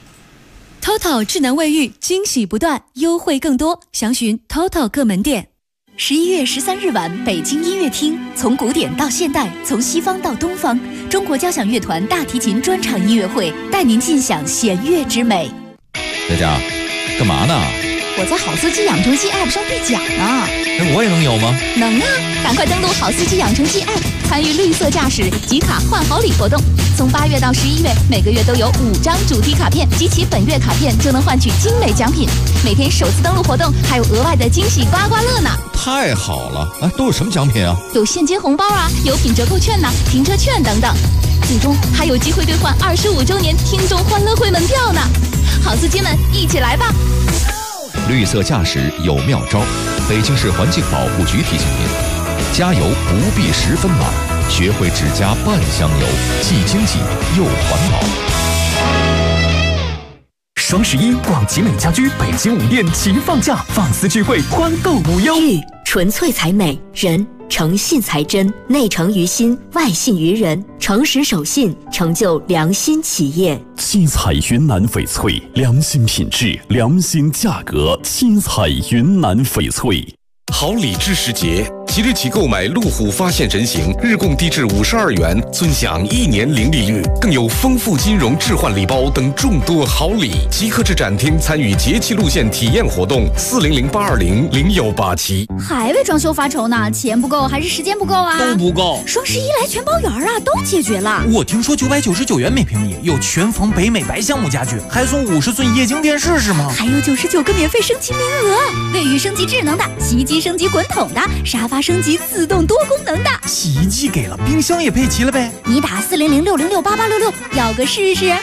TOTO 智能卫浴惊喜不断，优惠更多，详询 TOTO 各门店。11月13日晚，北京音乐厅，从古典到现代，从西方到东方，中国交响乐团大提琴专场音乐会，带您尽享弦乐之美。 佳佳，干嘛呢？ 我在好司机养成记 App 上兑奖呢。 那我也能有吗？ 能啊！赶快登录好司机养成记 App， 参与绿色驾驶集卡换好礼活动。从8月到11月，每个月都有5张主题卡片，集齐本月卡片就能换取精美奖品。每天首次登录活动还有额外的惊喜刮刮乐呢！ 太好了！哎，都有什么奖品啊？ 有现金红包啊，有品折扣券呐、停车券等等。最终还有机会兑换25周年听众欢乐会门票呢！好司机们，一起来吧！ 绿色驾驶有妙招，北京市环境保护局提醒您：加油不必10分满，学会只加半箱油，既经济又环保。 双11，广集美家居北京5店齐放价，放肆聚会，欢购无忧。 玉纯粹才美，人诚信才真，内诚于心，外信于人，诚实守信，成就良心企业。 七彩云南翡翠，良心品质，良心价格。七彩云南翡翠。 好礼知时节，即日起购买路虎发现人形，日供低至52元，尊享1年零利率，更有丰富金融置换礼包等众多好礼。即刻至展厅参与节气路线体验活动，400-820-0187。 还为装修发愁呢？钱不够还是时间不够啊？ 都不够。 双11来全包圆啊，都解决了。 我听说999元每平米有全房北美白橡木家具，还送50寸液晶电视是吗？ 还有99个免费升级名额，卫浴升级智能的，洗衣机升级滚筒的，沙发升级自动多功能的。 洗衣机给了，冰箱也配齐了呗？ 你打400-606-8866要个试试。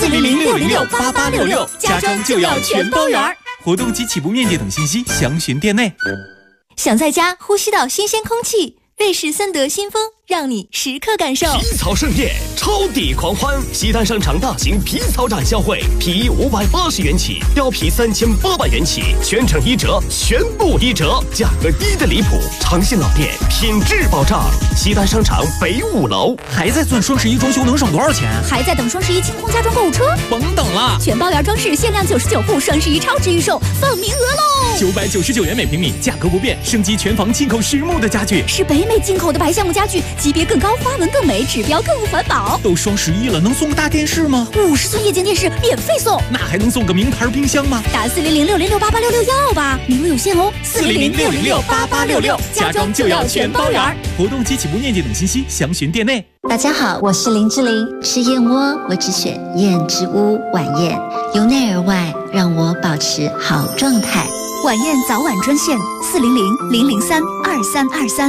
400-606-8866，家装就要全包圆。 活动及起步面积等信息详询店内。 想在家呼吸到新鲜空气，瑞士森德新风让你时刻感受。 皮草盛宴，超抵狂欢！西单商场大型皮草展销会，皮衣580元起，貂皮3800元起，全程1折，全部1折，价格低得离谱。长信老店，品质保障。西单商场北5楼。 还在算双11装修能省多少钱？ 还在等双11清空家装购物车？ 甭等了， 全包圆装饰限量99户，双11超值预售，放名额喽 ！999元每平米，价格不变，升级全房进口实木的家具， 是北美进口的白橡木家具，级别更高，花纹更美，指标更环保。 都双11了，能送个大电视吗 ？50寸液晶电视免费送。 那还能送个名牌冰箱吗？ 打400-606-8866要吧，名额有限哦。 400-606-8866，家装就要全包圆。 活动及起步面积等信息详询店内。 大家好，我是林志玲。吃燕窝，我只选燕之屋晚宴，由内而外让我保持好状态。 晚宴早晚专线400-003-2323。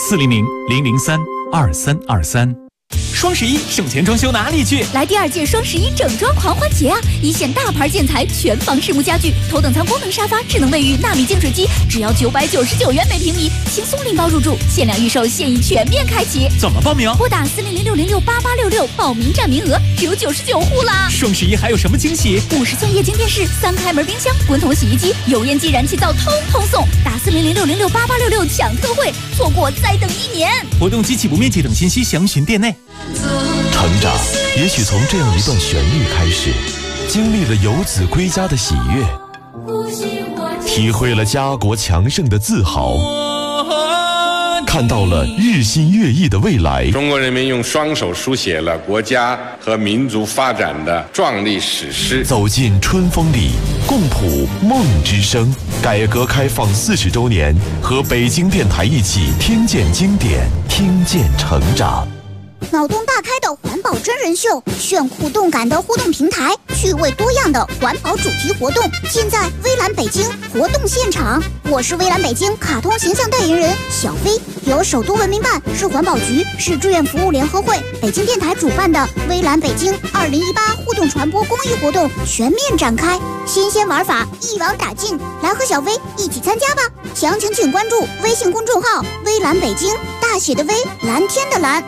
400-003-2323。双11省钱装修哪里去？ 来第2届双11整装狂欢节啊！一线大牌建材，全房实木家具，头等舱功能沙发，智能卫浴，纳米净水机，只要999元每平米，轻松拎包入住，限量预售，现已全面开启。 怎么报名？ 拨打400-606-8866，报名占名额只有99户啦！ 双11还有什么惊喜 ？50寸液晶电视，3开门冰箱，滚筒洗衣机，油烟机、燃气灶通通送。打400-606-8866抢特惠，错过再等1年。 活动及起步面积等信息详询店内。 成长也许从这样一段旋律开始，经历了游子归家的喜悦，体会了家国强盛的自豪，看到了日新月异的未来。 中国人民用双手书写了国家和民族发展的壮丽史诗。 走进春风里，共谱梦之声。改革开放40周年，和北京电台一起听见经典，听见成长。 脑洞大开的环保真人秀，炫酷动感的互动平台，趣味多样的环保主题活动，尽在微蓝北京活动现场。我是微蓝北京卡通形象代言人小飞，由首都文明办、市环保局、市志愿服务联合会、北京电台主办的微蓝北京2018互动传播公益活动全面展开，新鲜玩法一网打尽，来和小飞一起参加吧！详情请关注微信公众号微蓝北京，大写的微，蓝天的蓝。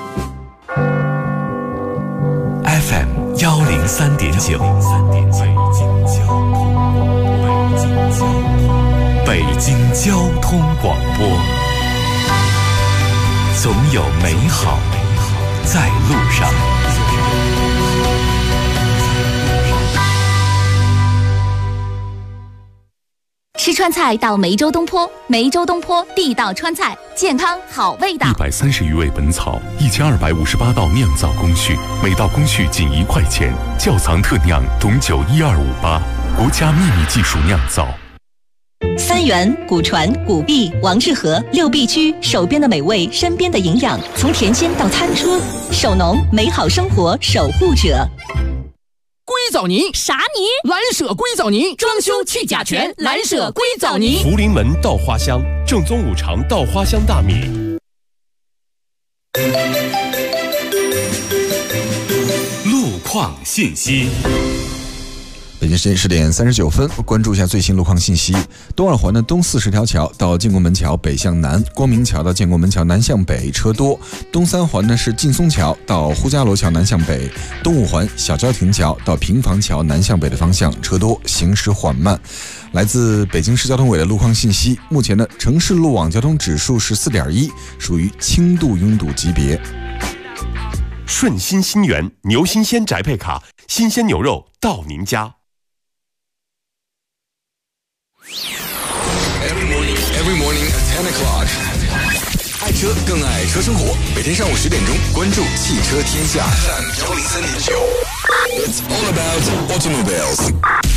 FM 103.9，北京交通广播，总有美好在路上。 吃川菜到梅州东坡，梅州东坡地道川菜，健康好味道。 130余味本草，1258道酿造工序，每道工序仅1块钱，窖藏特酿董酒12588，国家秘密技术酿造。 三元、古传、古币、王致和六必居，手边的美味，身边的营养，从甜心到餐车，手农美好生活守护者。 硅藻泥啥泥？ 蓝舍硅藻泥，装修去甲醛，蓝舍硅藻泥。 福临门稻花香，正宗五常稻花香大米。 路况信息。 北京时间10点39分，关注一下最新路况信息。东二环的东40条桥到建国门桥北向南，光明桥到建国门桥南向北车多。东三环呢是劲松桥到呼家楼桥南向北，东五环小郊亭桥到平房桥南向北的方向车多，行驶缓慢。来自北京市交通委的路况信息，目前呢城市路网交通指数是4.1，属于轻度拥堵级别。 顺心新源牛新鲜宅配卡，新鲜牛肉到您家。 Every morning at 10 o'clock. 爱车更爱车生活，每天上午10点钟，关注汽车天下 FM103.9。It's all about automobiles.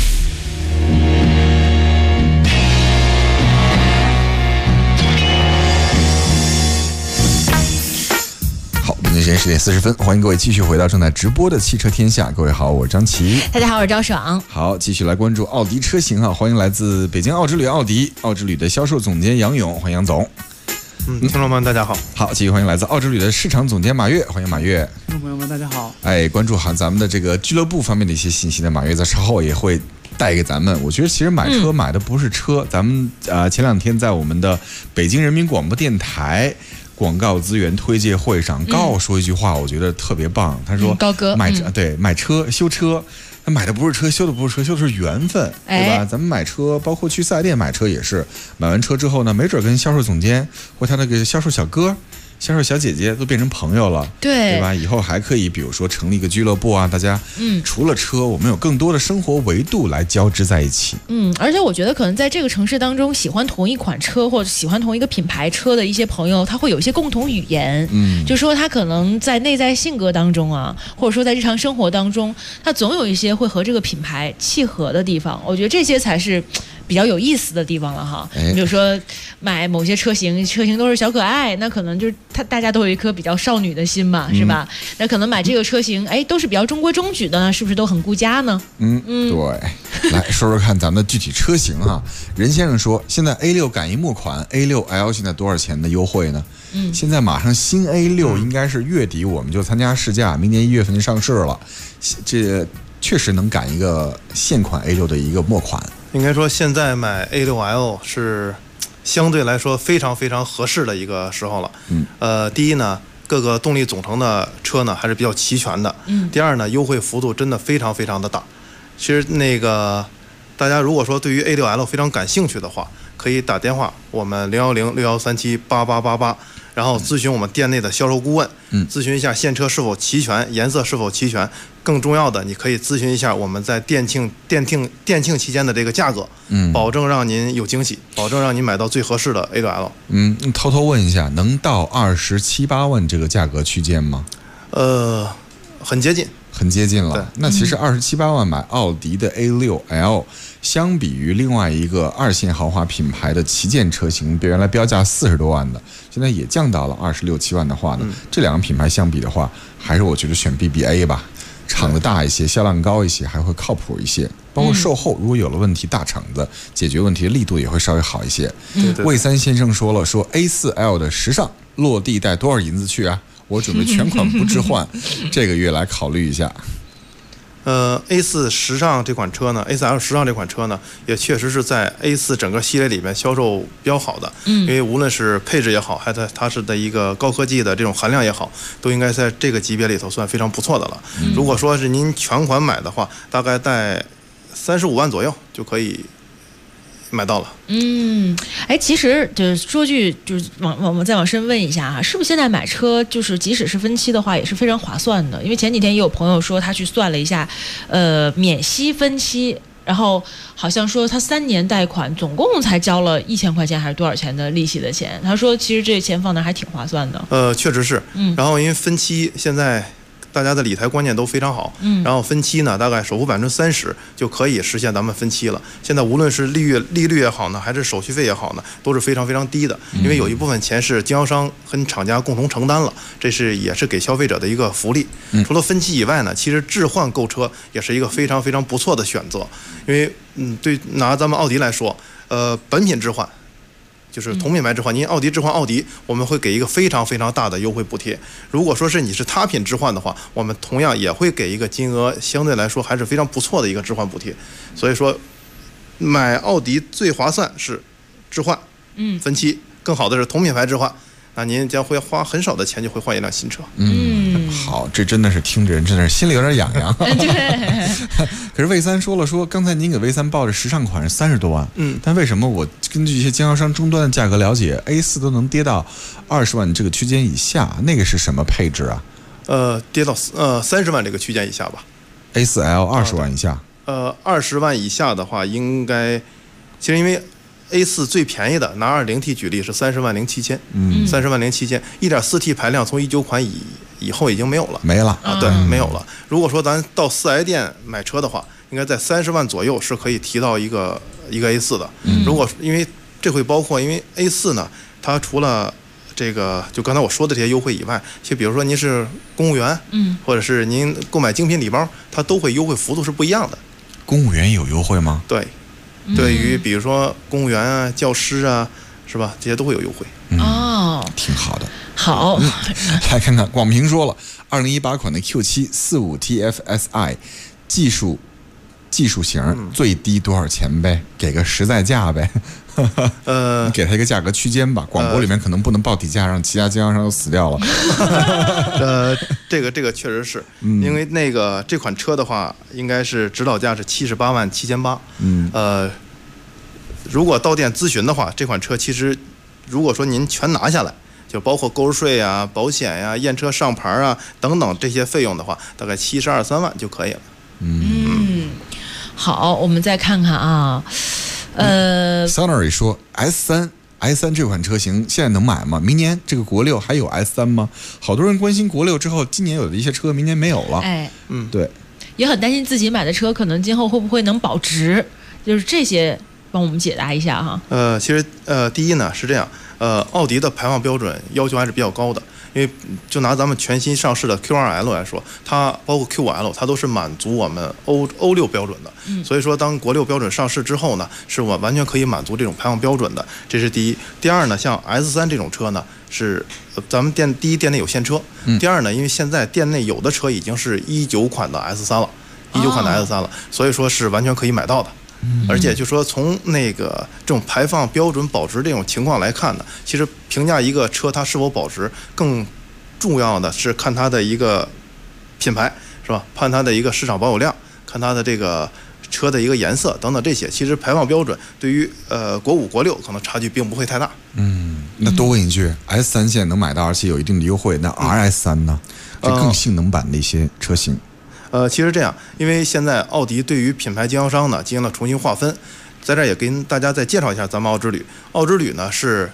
好，北京时间10点40分，欢迎各位继续回到正在直播的汽车天下。各位好，我是张琪。 大家好，我是赵爽。 好，继续来关注奥迪车型啊，欢迎来自北京奥之旅奥迪的销售总监杨勇，欢迎杨总。 听众朋友们大家好。 好，继续欢迎来自奥之旅的市场总监马跃，欢迎马跃。 听众朋友们大家好。 哎，关注好咱们的这个俱乐部方面的一些信息呢，马跃在稍后也会带给咱们。我觉得其实买车买的不是车，咱们前2天在我们的北京人民广播电台广告资源推介会上，高说一句话，我觉得特别棒。他说：“ 高哥， 买车修车，他买的不是车，修的不是车，修的是缘分，对吧？咱们买车，包括去4S店买车也是，买完车之后呢，没准跟销售总监或他那个销售小哥、销售小姐姐都变成朋友了，对吧？以后还可以，比如说成立一个俱乐部啊，大家除了车，我们有更多的生活维度来交织在一起。 而且我觉得可能在这个城市当中，喜欢同一款车或者喜欢同一个品牌车的一些朋友，他会有一些共同语言，就说他可能在内在性格当中啊，或者说在日常生活当中，他总有一些会和这个品牌契合的地方。我觉得这些才是比较有意思的地方了哈。你比如说买某些车型都是小可爱，那可能就是大家都有一颗比较少女的心嘛，是吧？那可能买这个车型，都是比较中规中矩的呢，是不是都很顾家呢？ 对。来说说看咱们的具体车型哈。任先生说，现在 A6 赶一末款 ，A6L 现在多少钱的优惠呢？现在马上新 A6 应该是月底我们就参加试驾，明年1月份就上市了。这确实能赶一个现款 A6 的一个末款。 应该说现在买 A6L 是相对来说非常非常合适的一个时候了。第一呢，各个动力总成的车呢还是比较齐全的。第二呢，优惠幅度真的非常非常的大。其实大家如果说对于 A6L 非常感兴趣的话，可以打电话我们01061378888，然后咨询我们店内的销售顾问，咨询一下现车是否齐全，颜色是否齐全。更重要的，你可以咨询一下我们在店庆期间的这个价格，保证让您有惊喜，保证让您买到最合适的 A6L。 偷偷问一下，能到27、8万这个价格区间吗？ 很接近。 很接近了。那其实27、8万买奥迪的 A6L，相比于另外一个2线豪华品牌的旗舰车型，原来标价40多万的，现在也降到了26、7万的话呢，这两个品牌相比的话，还是我觉得选 BBA 吧。厂子大一些，销量高一些，还会靠谱一些。包括售后，如果有了问题，大厂子解决问题的力度也会稍微好一些。魏三先生说了，说 A4L 的时尚落地带多少银子去啊？我准备全款不置换，这个月来考虑一下。 A4 时尚这款车呢 ，A4L 时尚这款车呢，也确实是在 A4 整个系列里面销售比较好的。因为无论是配置也好，还有它是的一个高科技的这种含量也好，都应该在这个级别里头算非常不错的了。如果说是您全款买的话，大概在35万左右就可以买到了。 其实就是说句，就是我们再往深问一下哈，是不是现在买车就是即使是分期的话也是非常划算的？因为前几天也有朋友说他去算了一下，免息分期，然后好像说他3年贷款总共才交了1000块钱还是多少钱的利息的钱，他说其实这钱放那还挺划算的。 确实是。然后因为分期现在大家的理财观念都非常好，然后分期呢大概首付30%就可以实现咱们分期了。现在无论是利率也好呢，还是手续费也好呢，都是非常非常低的，因为有一部分钱是经销商和厂家共同承担了，这也是给消费者的一个福利。除了分期以外呢，其实置换购车也是一个非常非常不错的选择，因为对拿咱们奥迪来说，本品置换。就是同品牌置换，您奥迪置换奥迪，我们会给一个非常非常大的优惠补贴。如果说是你是他品置换的话，我们同样也会给一个金额相对来说还是非常不错的一个置换补贴。所以说，买奥迪最划算是置换，分期，更好的是同品牌置换。那您将会花很少的钱就会换一辆新车。 好，这真的是听着人真的是心里有点痒痒。可是魏三说刚才您给魏三报的时尚款是30多万，但为什么我根据一些经销商终端的价格了解 ，A4 都能跌到20万这个区间以下？那个是什么配置啊？ 跌到30万这个区间以下吧。 A4L 20万以下。 20万以下的话，应该其实因为。A4 最便宜的拿2.0T 举例是30万0 7千，30万0 7千，1.4T 排量从19款以后已经没有了， 没了啊，对，没有了。如果说咱到4S店买车的话，应该在30万左右是可以提到一个 A4 的。如果因为这会包括，因为 A4 呢，它除了这个就刚才我说的这些优惠以外，就比如说您是公务员，或者是您购买精品礼包，它都会优惠幅度是不一样的。 公务员有优惠吗？ 对。对于比如说公务员啊、教师啊，是吧？这些都会有优惠。 挺好的。 好， 来看看广平说了，2018款的 Q7 45 TFSI 技术型最低多少钱呗？给个实在价呗。你给他一个价格区间吧。广播里面可能不能报底价，让其他经销商都死掉了。 这个确实是，因为这款车的话，应该是指导价是78万7800。如果到店咨询的话，这款车其实如果说您全拿下来，就包括购置税啊、保险呀、验车上牌啊等等这些费用的话，大概72、3万就可以了。 好，我们再看看啊。 Sonnery 说 S3 这款车型现在能买吗？明年这个国六还有 S3 吗？好多人关心国六之后，今年有的一些车明年没有了。对， 也很担心自己买的车可能今后会不会能保值，就是这些帮我们解答一下哈。 其实第一呢是这样，奥迪的排放标准要求还是比较高的。因为就拿咱们全新上市的 Q2L 来说，它包括 Q5L， 它都是满足我们欧6标准的。所以说，当国6标准上市之后呢，是我完全可以满足这种排放标准的。这是第一。第二呢，像 S3 这种车呢，是咱们第一店内有现车。第二呢，因为现在店内有的车已经是19款的 S3 了，19款的 S3 了，所以说是完全可以买到的。而且就说从这种排放标准保值这种情况来看呢，其实评价一个车它是否保值，更重要的是看它的一个品牌，是吧？看它的一个市场保有量，看它的这个车的一个颜色等等这些。其实排放标准对于国5、国6可能差距并不会太大。 那多问一句，S3现在能买到，而且有一定的优惠，那 RS3 呢？这更性能版的一些车型。 其实这样，因为现在奥迪对于品牌经销商呢进行了重新划分，在这儿也跟大家再介绍一下咱们奥之旅。奥之旅呢是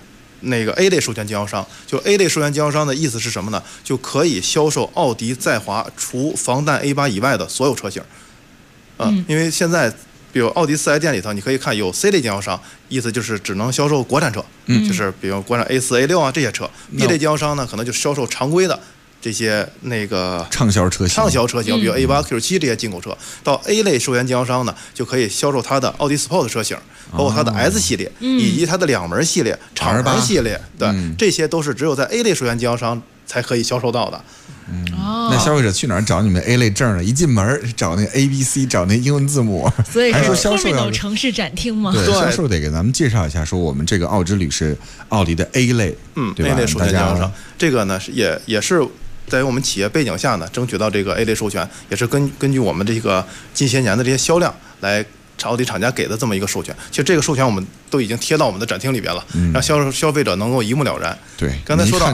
A 类授权经销商，就 A 类授权经销商的意思是什么呢？就可以销售奥迪在华除防弹 A8 以外的所有车型。因为现在比如奥迪4S店里头，你可以看有 C 类经销商，意思就是只能销售国产车，就是比如国产 A4、A6啊这些车。B 类经销商呢可能就销售常规的。这些畅销车型，比如 A8、Q7 这些进口车，到 A 类授权经销商呢，就可以销售它的奥迪 Sport 车型，包括它的 S 系列，以及它的2门系列、敞篷系列，对，这些都是只有在 A 类授权经销商才可以销售到的。 那消费者去哪儿找你们 A 类证呢？一进门找那 ABC， 找那英文字母。 所以还说销售要城市展厅吗？ 对，销售得给咱们介绍一下，说我们这个奥之旅是奥迪的 A 类，对吧？ A 类授权经销商，这个呢也是。在我们企业背景下呢，争取到这个 A 类授权，也是根据我们这个近些年的这些销量来奥迪厂家给的这么一个授权。其实这个授权我们都已经贴到我们的展厅里边了，让消费者能够一目了然。 对， 刚才说到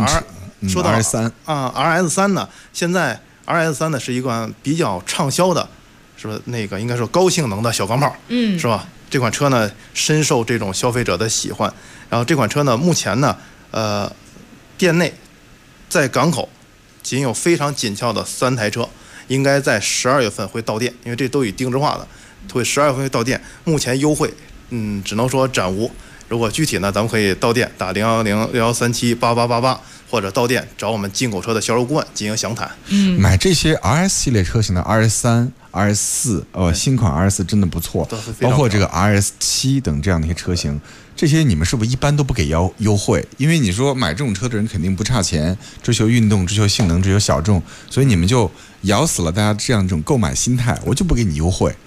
RS3 啊 ，RS3 呢，现在 RS3 呢是一款比较畅销的，是吧？应该说高性能的小钢炮，是吧？这款车呢深受这种消费者的喜欢。然后这款车呢，目前呢，店内在港口仅有非常紧俏的3台车，应该在12月份会到店，因为这都已定制化的，会12月份会到店。目前优惠，只能说暂无。如果具体呢，咱们可以到店打010-6137-8888，或者到店找我们进口车的销售顾问进行详谈。 买这些 RS 系列车型的 RS3、RS4，新款 RS 真的不错，包括这个 RS7等这样的一些车型，这些你们是不是一般都不给优惠？因为你说买这种车的人肯定不差钱，追求运动、追求性能、追求小众，所以你们就咬死了大家这样一种购买心态，我就不给你优惠。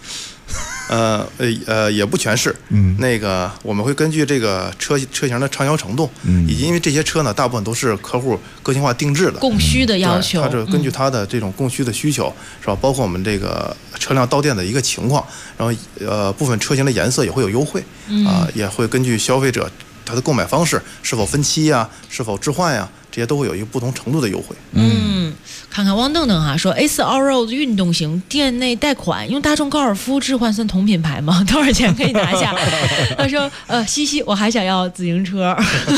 也不全是，那个我们会根据这个车型的畅销程度，以及因为这些车呢，大部分都是客户个性化定制的， 供需的要求， 它是根据它的这种供需的需求，是吧？包括我们这个车辆到店的一个情况，然后部分车型的颜色也会有优惠，也会根据消费者他的购买方式是否分期呀，是否置换呀，这些都会有一个不同程度的优惠。 看看汪邓邓哈说 A4 Allroad 运动型店内贷款，用大众高尔夫置换算同品牌吗？多少钱可以拿下？他说西西，我还想要自行车。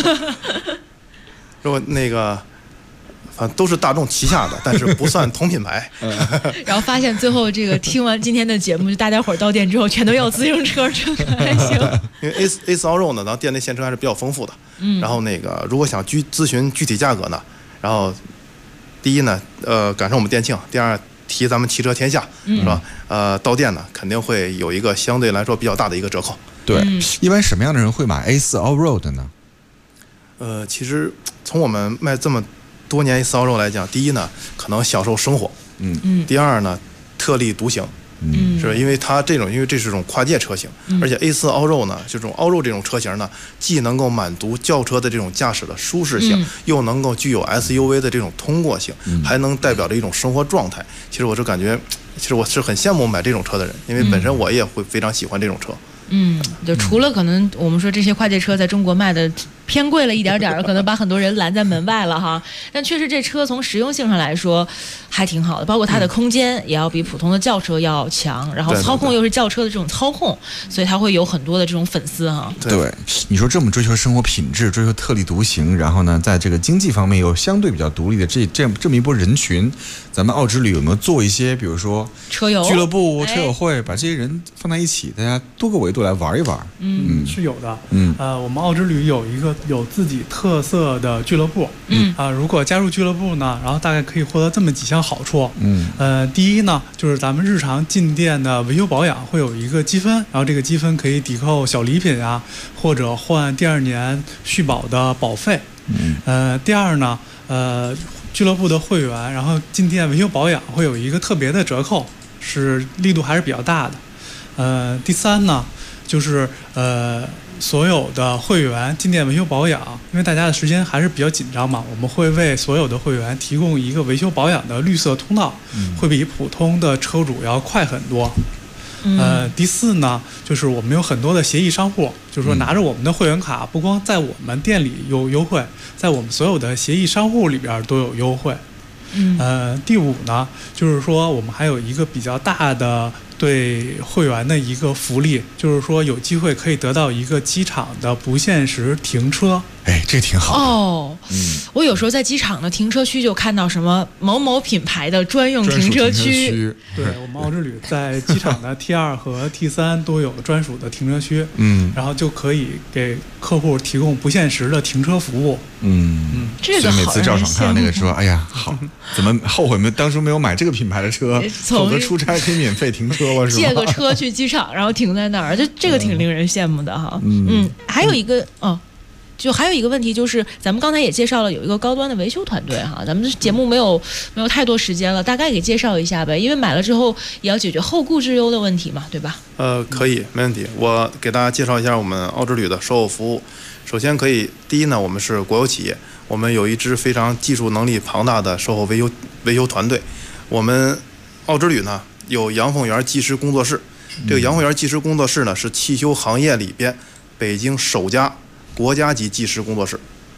如果那个反正都是大众旗下的，但是不算同品牌。 然后发现最后这个听完今天的节目，就大家伙儿到店之后全都要自行车，这个还行。 因为 A4 Allroad 呢，然后店内现车还是比较丰富的。然后那个如果想咨询具体价格呢，然后第一呢，赶上我们店庆；第二，提咱们汽车天下，是吧？到店呢肯定会有一个相对来说比较大的一个折扣。 对，一般什么样的人会买 A4 Allroad 呢？ 其实从我们卖这么多年 A4 Allroad 来讲，第一呢，可能享受生活，第二呢，特立独行。是因为因为这是种跨界车型，而且 A4 Allroad 呢，就这种 Allroad 这种车型呢，既能够满足轿车的这种驾驶的舒适性，又能够具有 SUV 的这种通过性，还能代表着一种生活状态。其实我是感觉，其实我是很羡慕买这种车的人，因为本身我也会非常喜欢这种车。 就除了可能我们说这些跨界车在中国卖的偏贵了一点点，可能把很多人拦在门外了哈。但确实这车从实用性上来说还挺好的，包括它的空间也要比普通的轿车要强，然后操控又是轿车的这种操控，所以它会有很多的这种粉丝哈。 对，你说这么追求生活品质，追求特立独行，然后呢，在这个经济方面又相对比较独立的这么一波人群，咱们奥之旅有没有做一些，比如说车友俱乐部、车友会，把这些人放在一起，大家多个维度来玩一玩？ 是有的。我们奥之旅有自己特色的俱乐部。如果加入俱乐部呢，然后大概可以获得这么几项好处。第一呢，就是咱们日常进店的维修保养会有一个积分，然后这个积分可以抵扣小礼品啊，或者换第2年续保的保费。第二呢，俱乐部的会员，然后进店维修保养会有一个特别的折扣，是力度还是比较大的。第三呢，就是所有的会员进店维修保养，因为大家的时间还是比较紧张嘛，我们会为所有的会员提供一个维修保养的绿色通道，会比普通的车主要快很多。第四呢，就是我们有很多的协议商户，就是说拿着我们的会员卡，不光在我们店里有优惠，在我们所有的协议商户里边都有优惠。第五呢，就是说我们还有一个比较大的对会员的一个福利，就是说有机会可以得到一个机场的不限时停车。 这挺好哦。我有时候在机场的停车区就看到什么某某品牌的专用停车区。 对，我们奥之旅在机场的 T2 和 T3 都有专属的停车区。然后就可以给客户提供不限时的停车服务。 这个所以每次赵爽看到那个说，哎呀，好，怎么后悔当初没有买这个品牌的车，否则出差可以免费停车了，是吧？ 借个车去机场，然后停在那儿，这个挺令人羡慕的哈。还有一个还有一个问题就是，咱们刚才也介绍了有一个高端的维修团队哈，咱们节目没有太多时间了，大概给介绍一下呗，因为买了之后也要解决后顾之忧的问题嘛，对吧？ 可以，没问题。我给大家介绍一下我们奥之旅的售后服务。首先第一呢，我们是国有企业，我们有一支非常技术能力庞大的售后维修团队。我们奥之旅呢有杨凤元技师工作室，这个杨凤元技师工作室呢是汽修行业里边北京首家国家级技师工作室，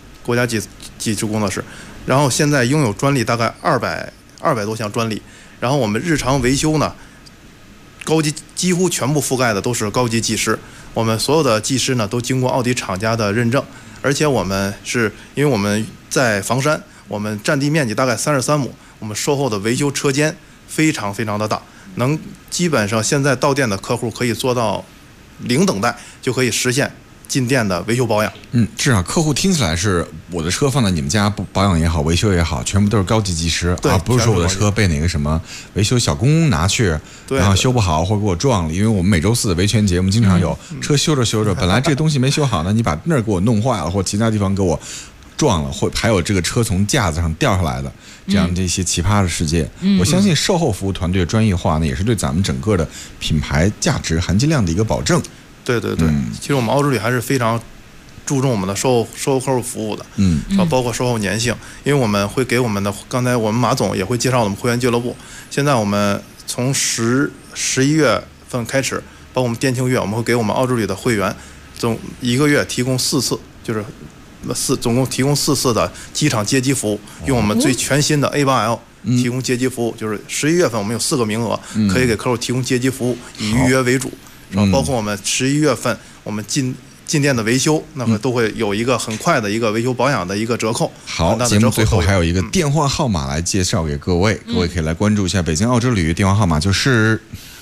然后现在拥有专利大概200多项专利，然后我们日常维修呢，几乎全部覆盖的都是高级技师，我们所有的技师呢都经过奥迪厂家的认证，而且我们因为我们在房山， 我们占地面积大概33亩，我们售后的维修车间非常非常的大，能基本上现在到店的客户可以做到零等待就可以实现进店的维修保养。 至少客户听起来是我的车放在你们家保养也好，维修也好，全部都是高级技师，而不是说我的车被哪个什么维修小工拿去，然后修不好或者给我撞了。因为我们每周四的维权节目经常有车修着修着，本来这东西没修好呢，你把那儿给我弄坏了，或其他地方给我撞了，或还有这个车从架子上掉下来的这样这些奇葩的事件。我相信售后服务团队的专业化呢，也是对咱们整个的品牌价值含金量的一个保证。 对，其实我们奥之旅还是非常注重我们的售后客户服务的，包括售后粘性，因为我们会给我们的，刚才我们马总也会介绍我们会员俱乐部。现在我们从11月份开始，包括我们店庆月，我们会给我们奥之旅的会员，一个月提供4次，就是总共提供4次的机场接机服务，用我们最全新的 A8L 提供接机服务。就是11月份我们有4个名额，可以给客户提供接机服务，以预约为主。包括我们11月份我们进店的维修，那么都会有一个很快的一个维修保养的一个折扣。 好，节目最后还有一个电话号码来介绍给各位，各位可以来关注一下北京奥之旅，电话号码就是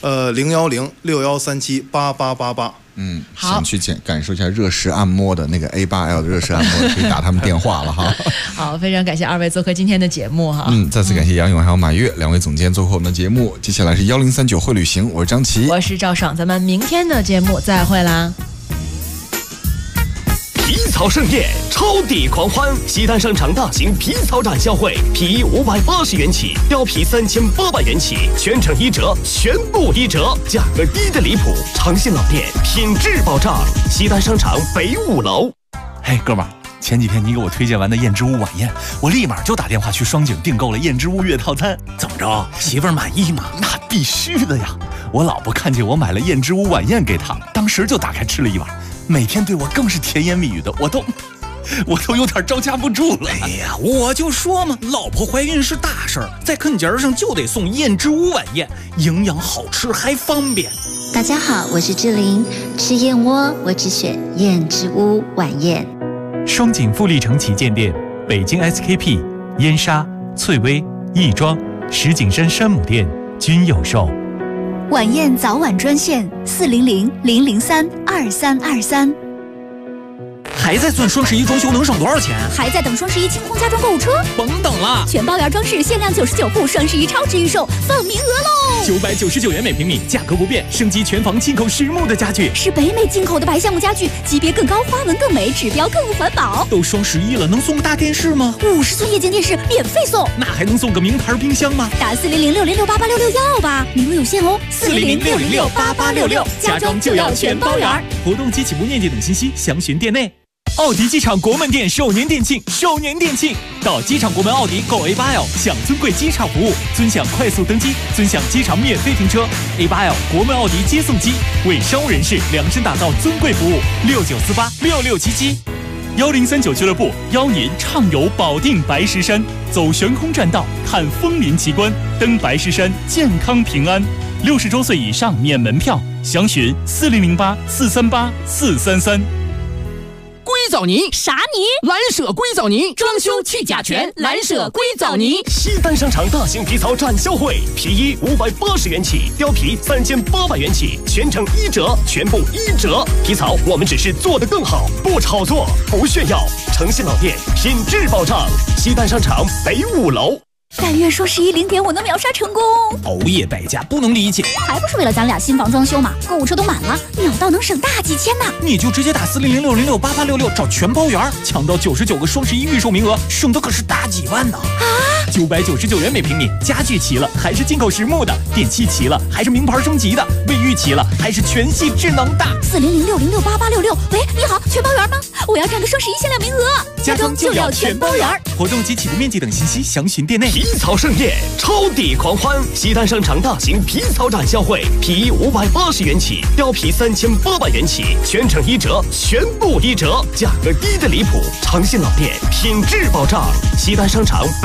010-6137-8888。 想去感受一下热石按摩的那个 A8L 的热石按摩，可以打他们电话了哈。 好，非常感谢二位做客今天的节目哈。 再次感谢杨勇还有马跃两位总监做客我们的节目。接下来是1039会旅行，我是张琪， 我是赵爽，咱们明天的节目再会啦。 皮草盛宴，超抵狂欢！西单商场大型皮草展销会，皮衣580元起，貂皮3800元起，全程1折，全部1折，价格低的离谱。诚信老店，品质保障。西单商场北5楼。 嘿，哥们儿，前几天你给我推荐完的燕之屋晚宴，我立马就打电话去双井订购了燕之屋月套餐。怎么着，媳妇儿满意吗？那必须的呀！我老婆看见我买了燕之屋晚宴给她，当时就打开吃了一碗。每天对我更是甜言蜜语的，我都有点招架不住了。 哎呀，我就说嘛，老婆怀孕是大事儿，在坑节上就得送燕之屋晚宴，营养好吃还方便。 大家好，我是志玲，吃燕窝我只选燕之屋晚宴。 双井富力城旗舰店、北京 SKP、燕莎、翠微、亦庄、石景山山姆店均有售。 晚宴早晚专线400-003-2323。 还在算双11装修能省多少钱？ 还在等双11清空家装购物车？ 甭等了， 全包圆装饰限量99户，双11超值预售，放名额喽 ！999元每平米，价格不变，升级全房进口实木的家具， 是北美进口的白橡木家具，级别更高，花纹更美，指标更环保。 都双11了，能送个大电视吗 ？50寸液晶电视免费送， 那还能送个名牌冰箱吗？ 打400-606-8866要吧，名额有限哦。 400-606-8866，家装就要全包圆。活动及起步面积等信息详询店内。奥迪机场国门店首年店庆，到机场国门奥迪购 A8L， 享尊贵机场服务，尊享快速登机，尊享机场免费停车。A8L 国门奥迪接送机，为商务人士量身打造尊贵服务。69486677。1039俱乐部邀您畅游保定白石山，走悬空栈道，看枫林奇观，登白石山，健康平安。60周岁以上免门票，详询4008-438-433。 硅藻泥啥泥？蓝舍硅藻泥，装修去甲醛，蓝舍硅藻泥。 西单商场大型皮草展销会，皮衣580元起，貂皮3800元起，全程1折，全部1折。皮草我们只是做得更好，不炒作，不炫耀。诚信老店，品质保障。西单商场北5楼。 但愿双110点我能秒杀成功。 熬夜败家不能理解， 还不是为了咱俩新房装修嘛？购物车都满了，秒到能省大几千呢。 你就直接打400-606-8866找全包圆，抢到99个双11预售名额，省的可是大几万呢。999元每平米，家具齐了还是进口实木的，电器齐了还是名牌升级的，卫浴齐了还是全系智能的。 400-606-8866。喂，你好，全包圆吗？我要占个双11限量名额。 家装就要全包圆。活动及起步面积等信息详询店内。 皮草盛宴，超抵狂欢！西单商场大型皮草展销会，皮衣580元起，貂皮3800元起，全程1折，全部1折，价格低的离谱。诚信老店，品质保障。西单商场北5楼。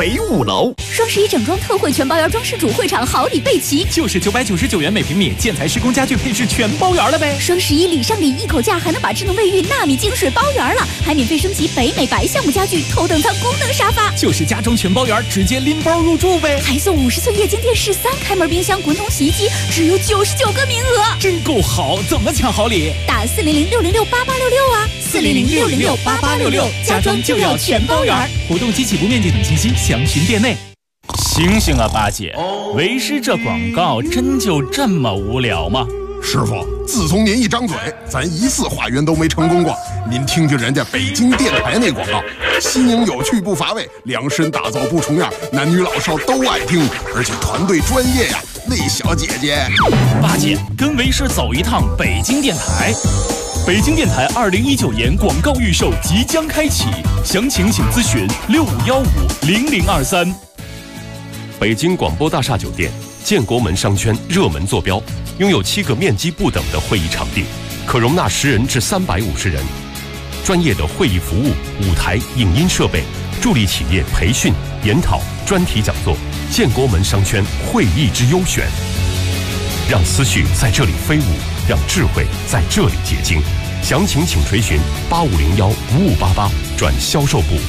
牢。 双11整装特惠全包圆装饰主会场好礼备齐， 就是999元每平米，建材施工家具配饰全包圆了呗。 双11礼上礼1口价，还能把智能卫浴纳米净水包圆了，还免费升级北美白项目家具头等舱功能沙发， 就是家装全包圆，直接拎包入住呗。 还送50寸液晶电视、3开门冰箱、滚筒洗衣机，只有99个名额， 真够好！怎么抢好礼？ 打400-606-8866啊，400-606-8866，家装就要全包圆。 活动及起步面积等信息详询店内。 醒醒啊，八姐！为师这广告真就这么无聊吗？ 师傅，自从您一张嘴，咱1次化缘都没成功过。您听听人家北京电台那广告，新颖有趣不乏味，量身打造不重样，男女老少都爱听，而且团队专业呀。那小姐姐， 八姐跟为师走一趟北京电台。北京电台2019年广告预售即将开启，详情请咨询65150023。 北京广播大厦酒店建国门商圈热门坐标，拥有7个面积不等的会议场地，可容纳10人至350人。专业的会议服务、舞台、影音设备，助力企业培训、研讨、专题讲座。建国门商圈会议之优选，让思绪在这里飞舞，让智慧在这里结晶。详情请垂询8501-5588转销售部。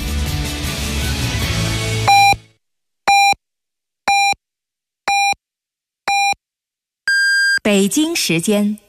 北京时间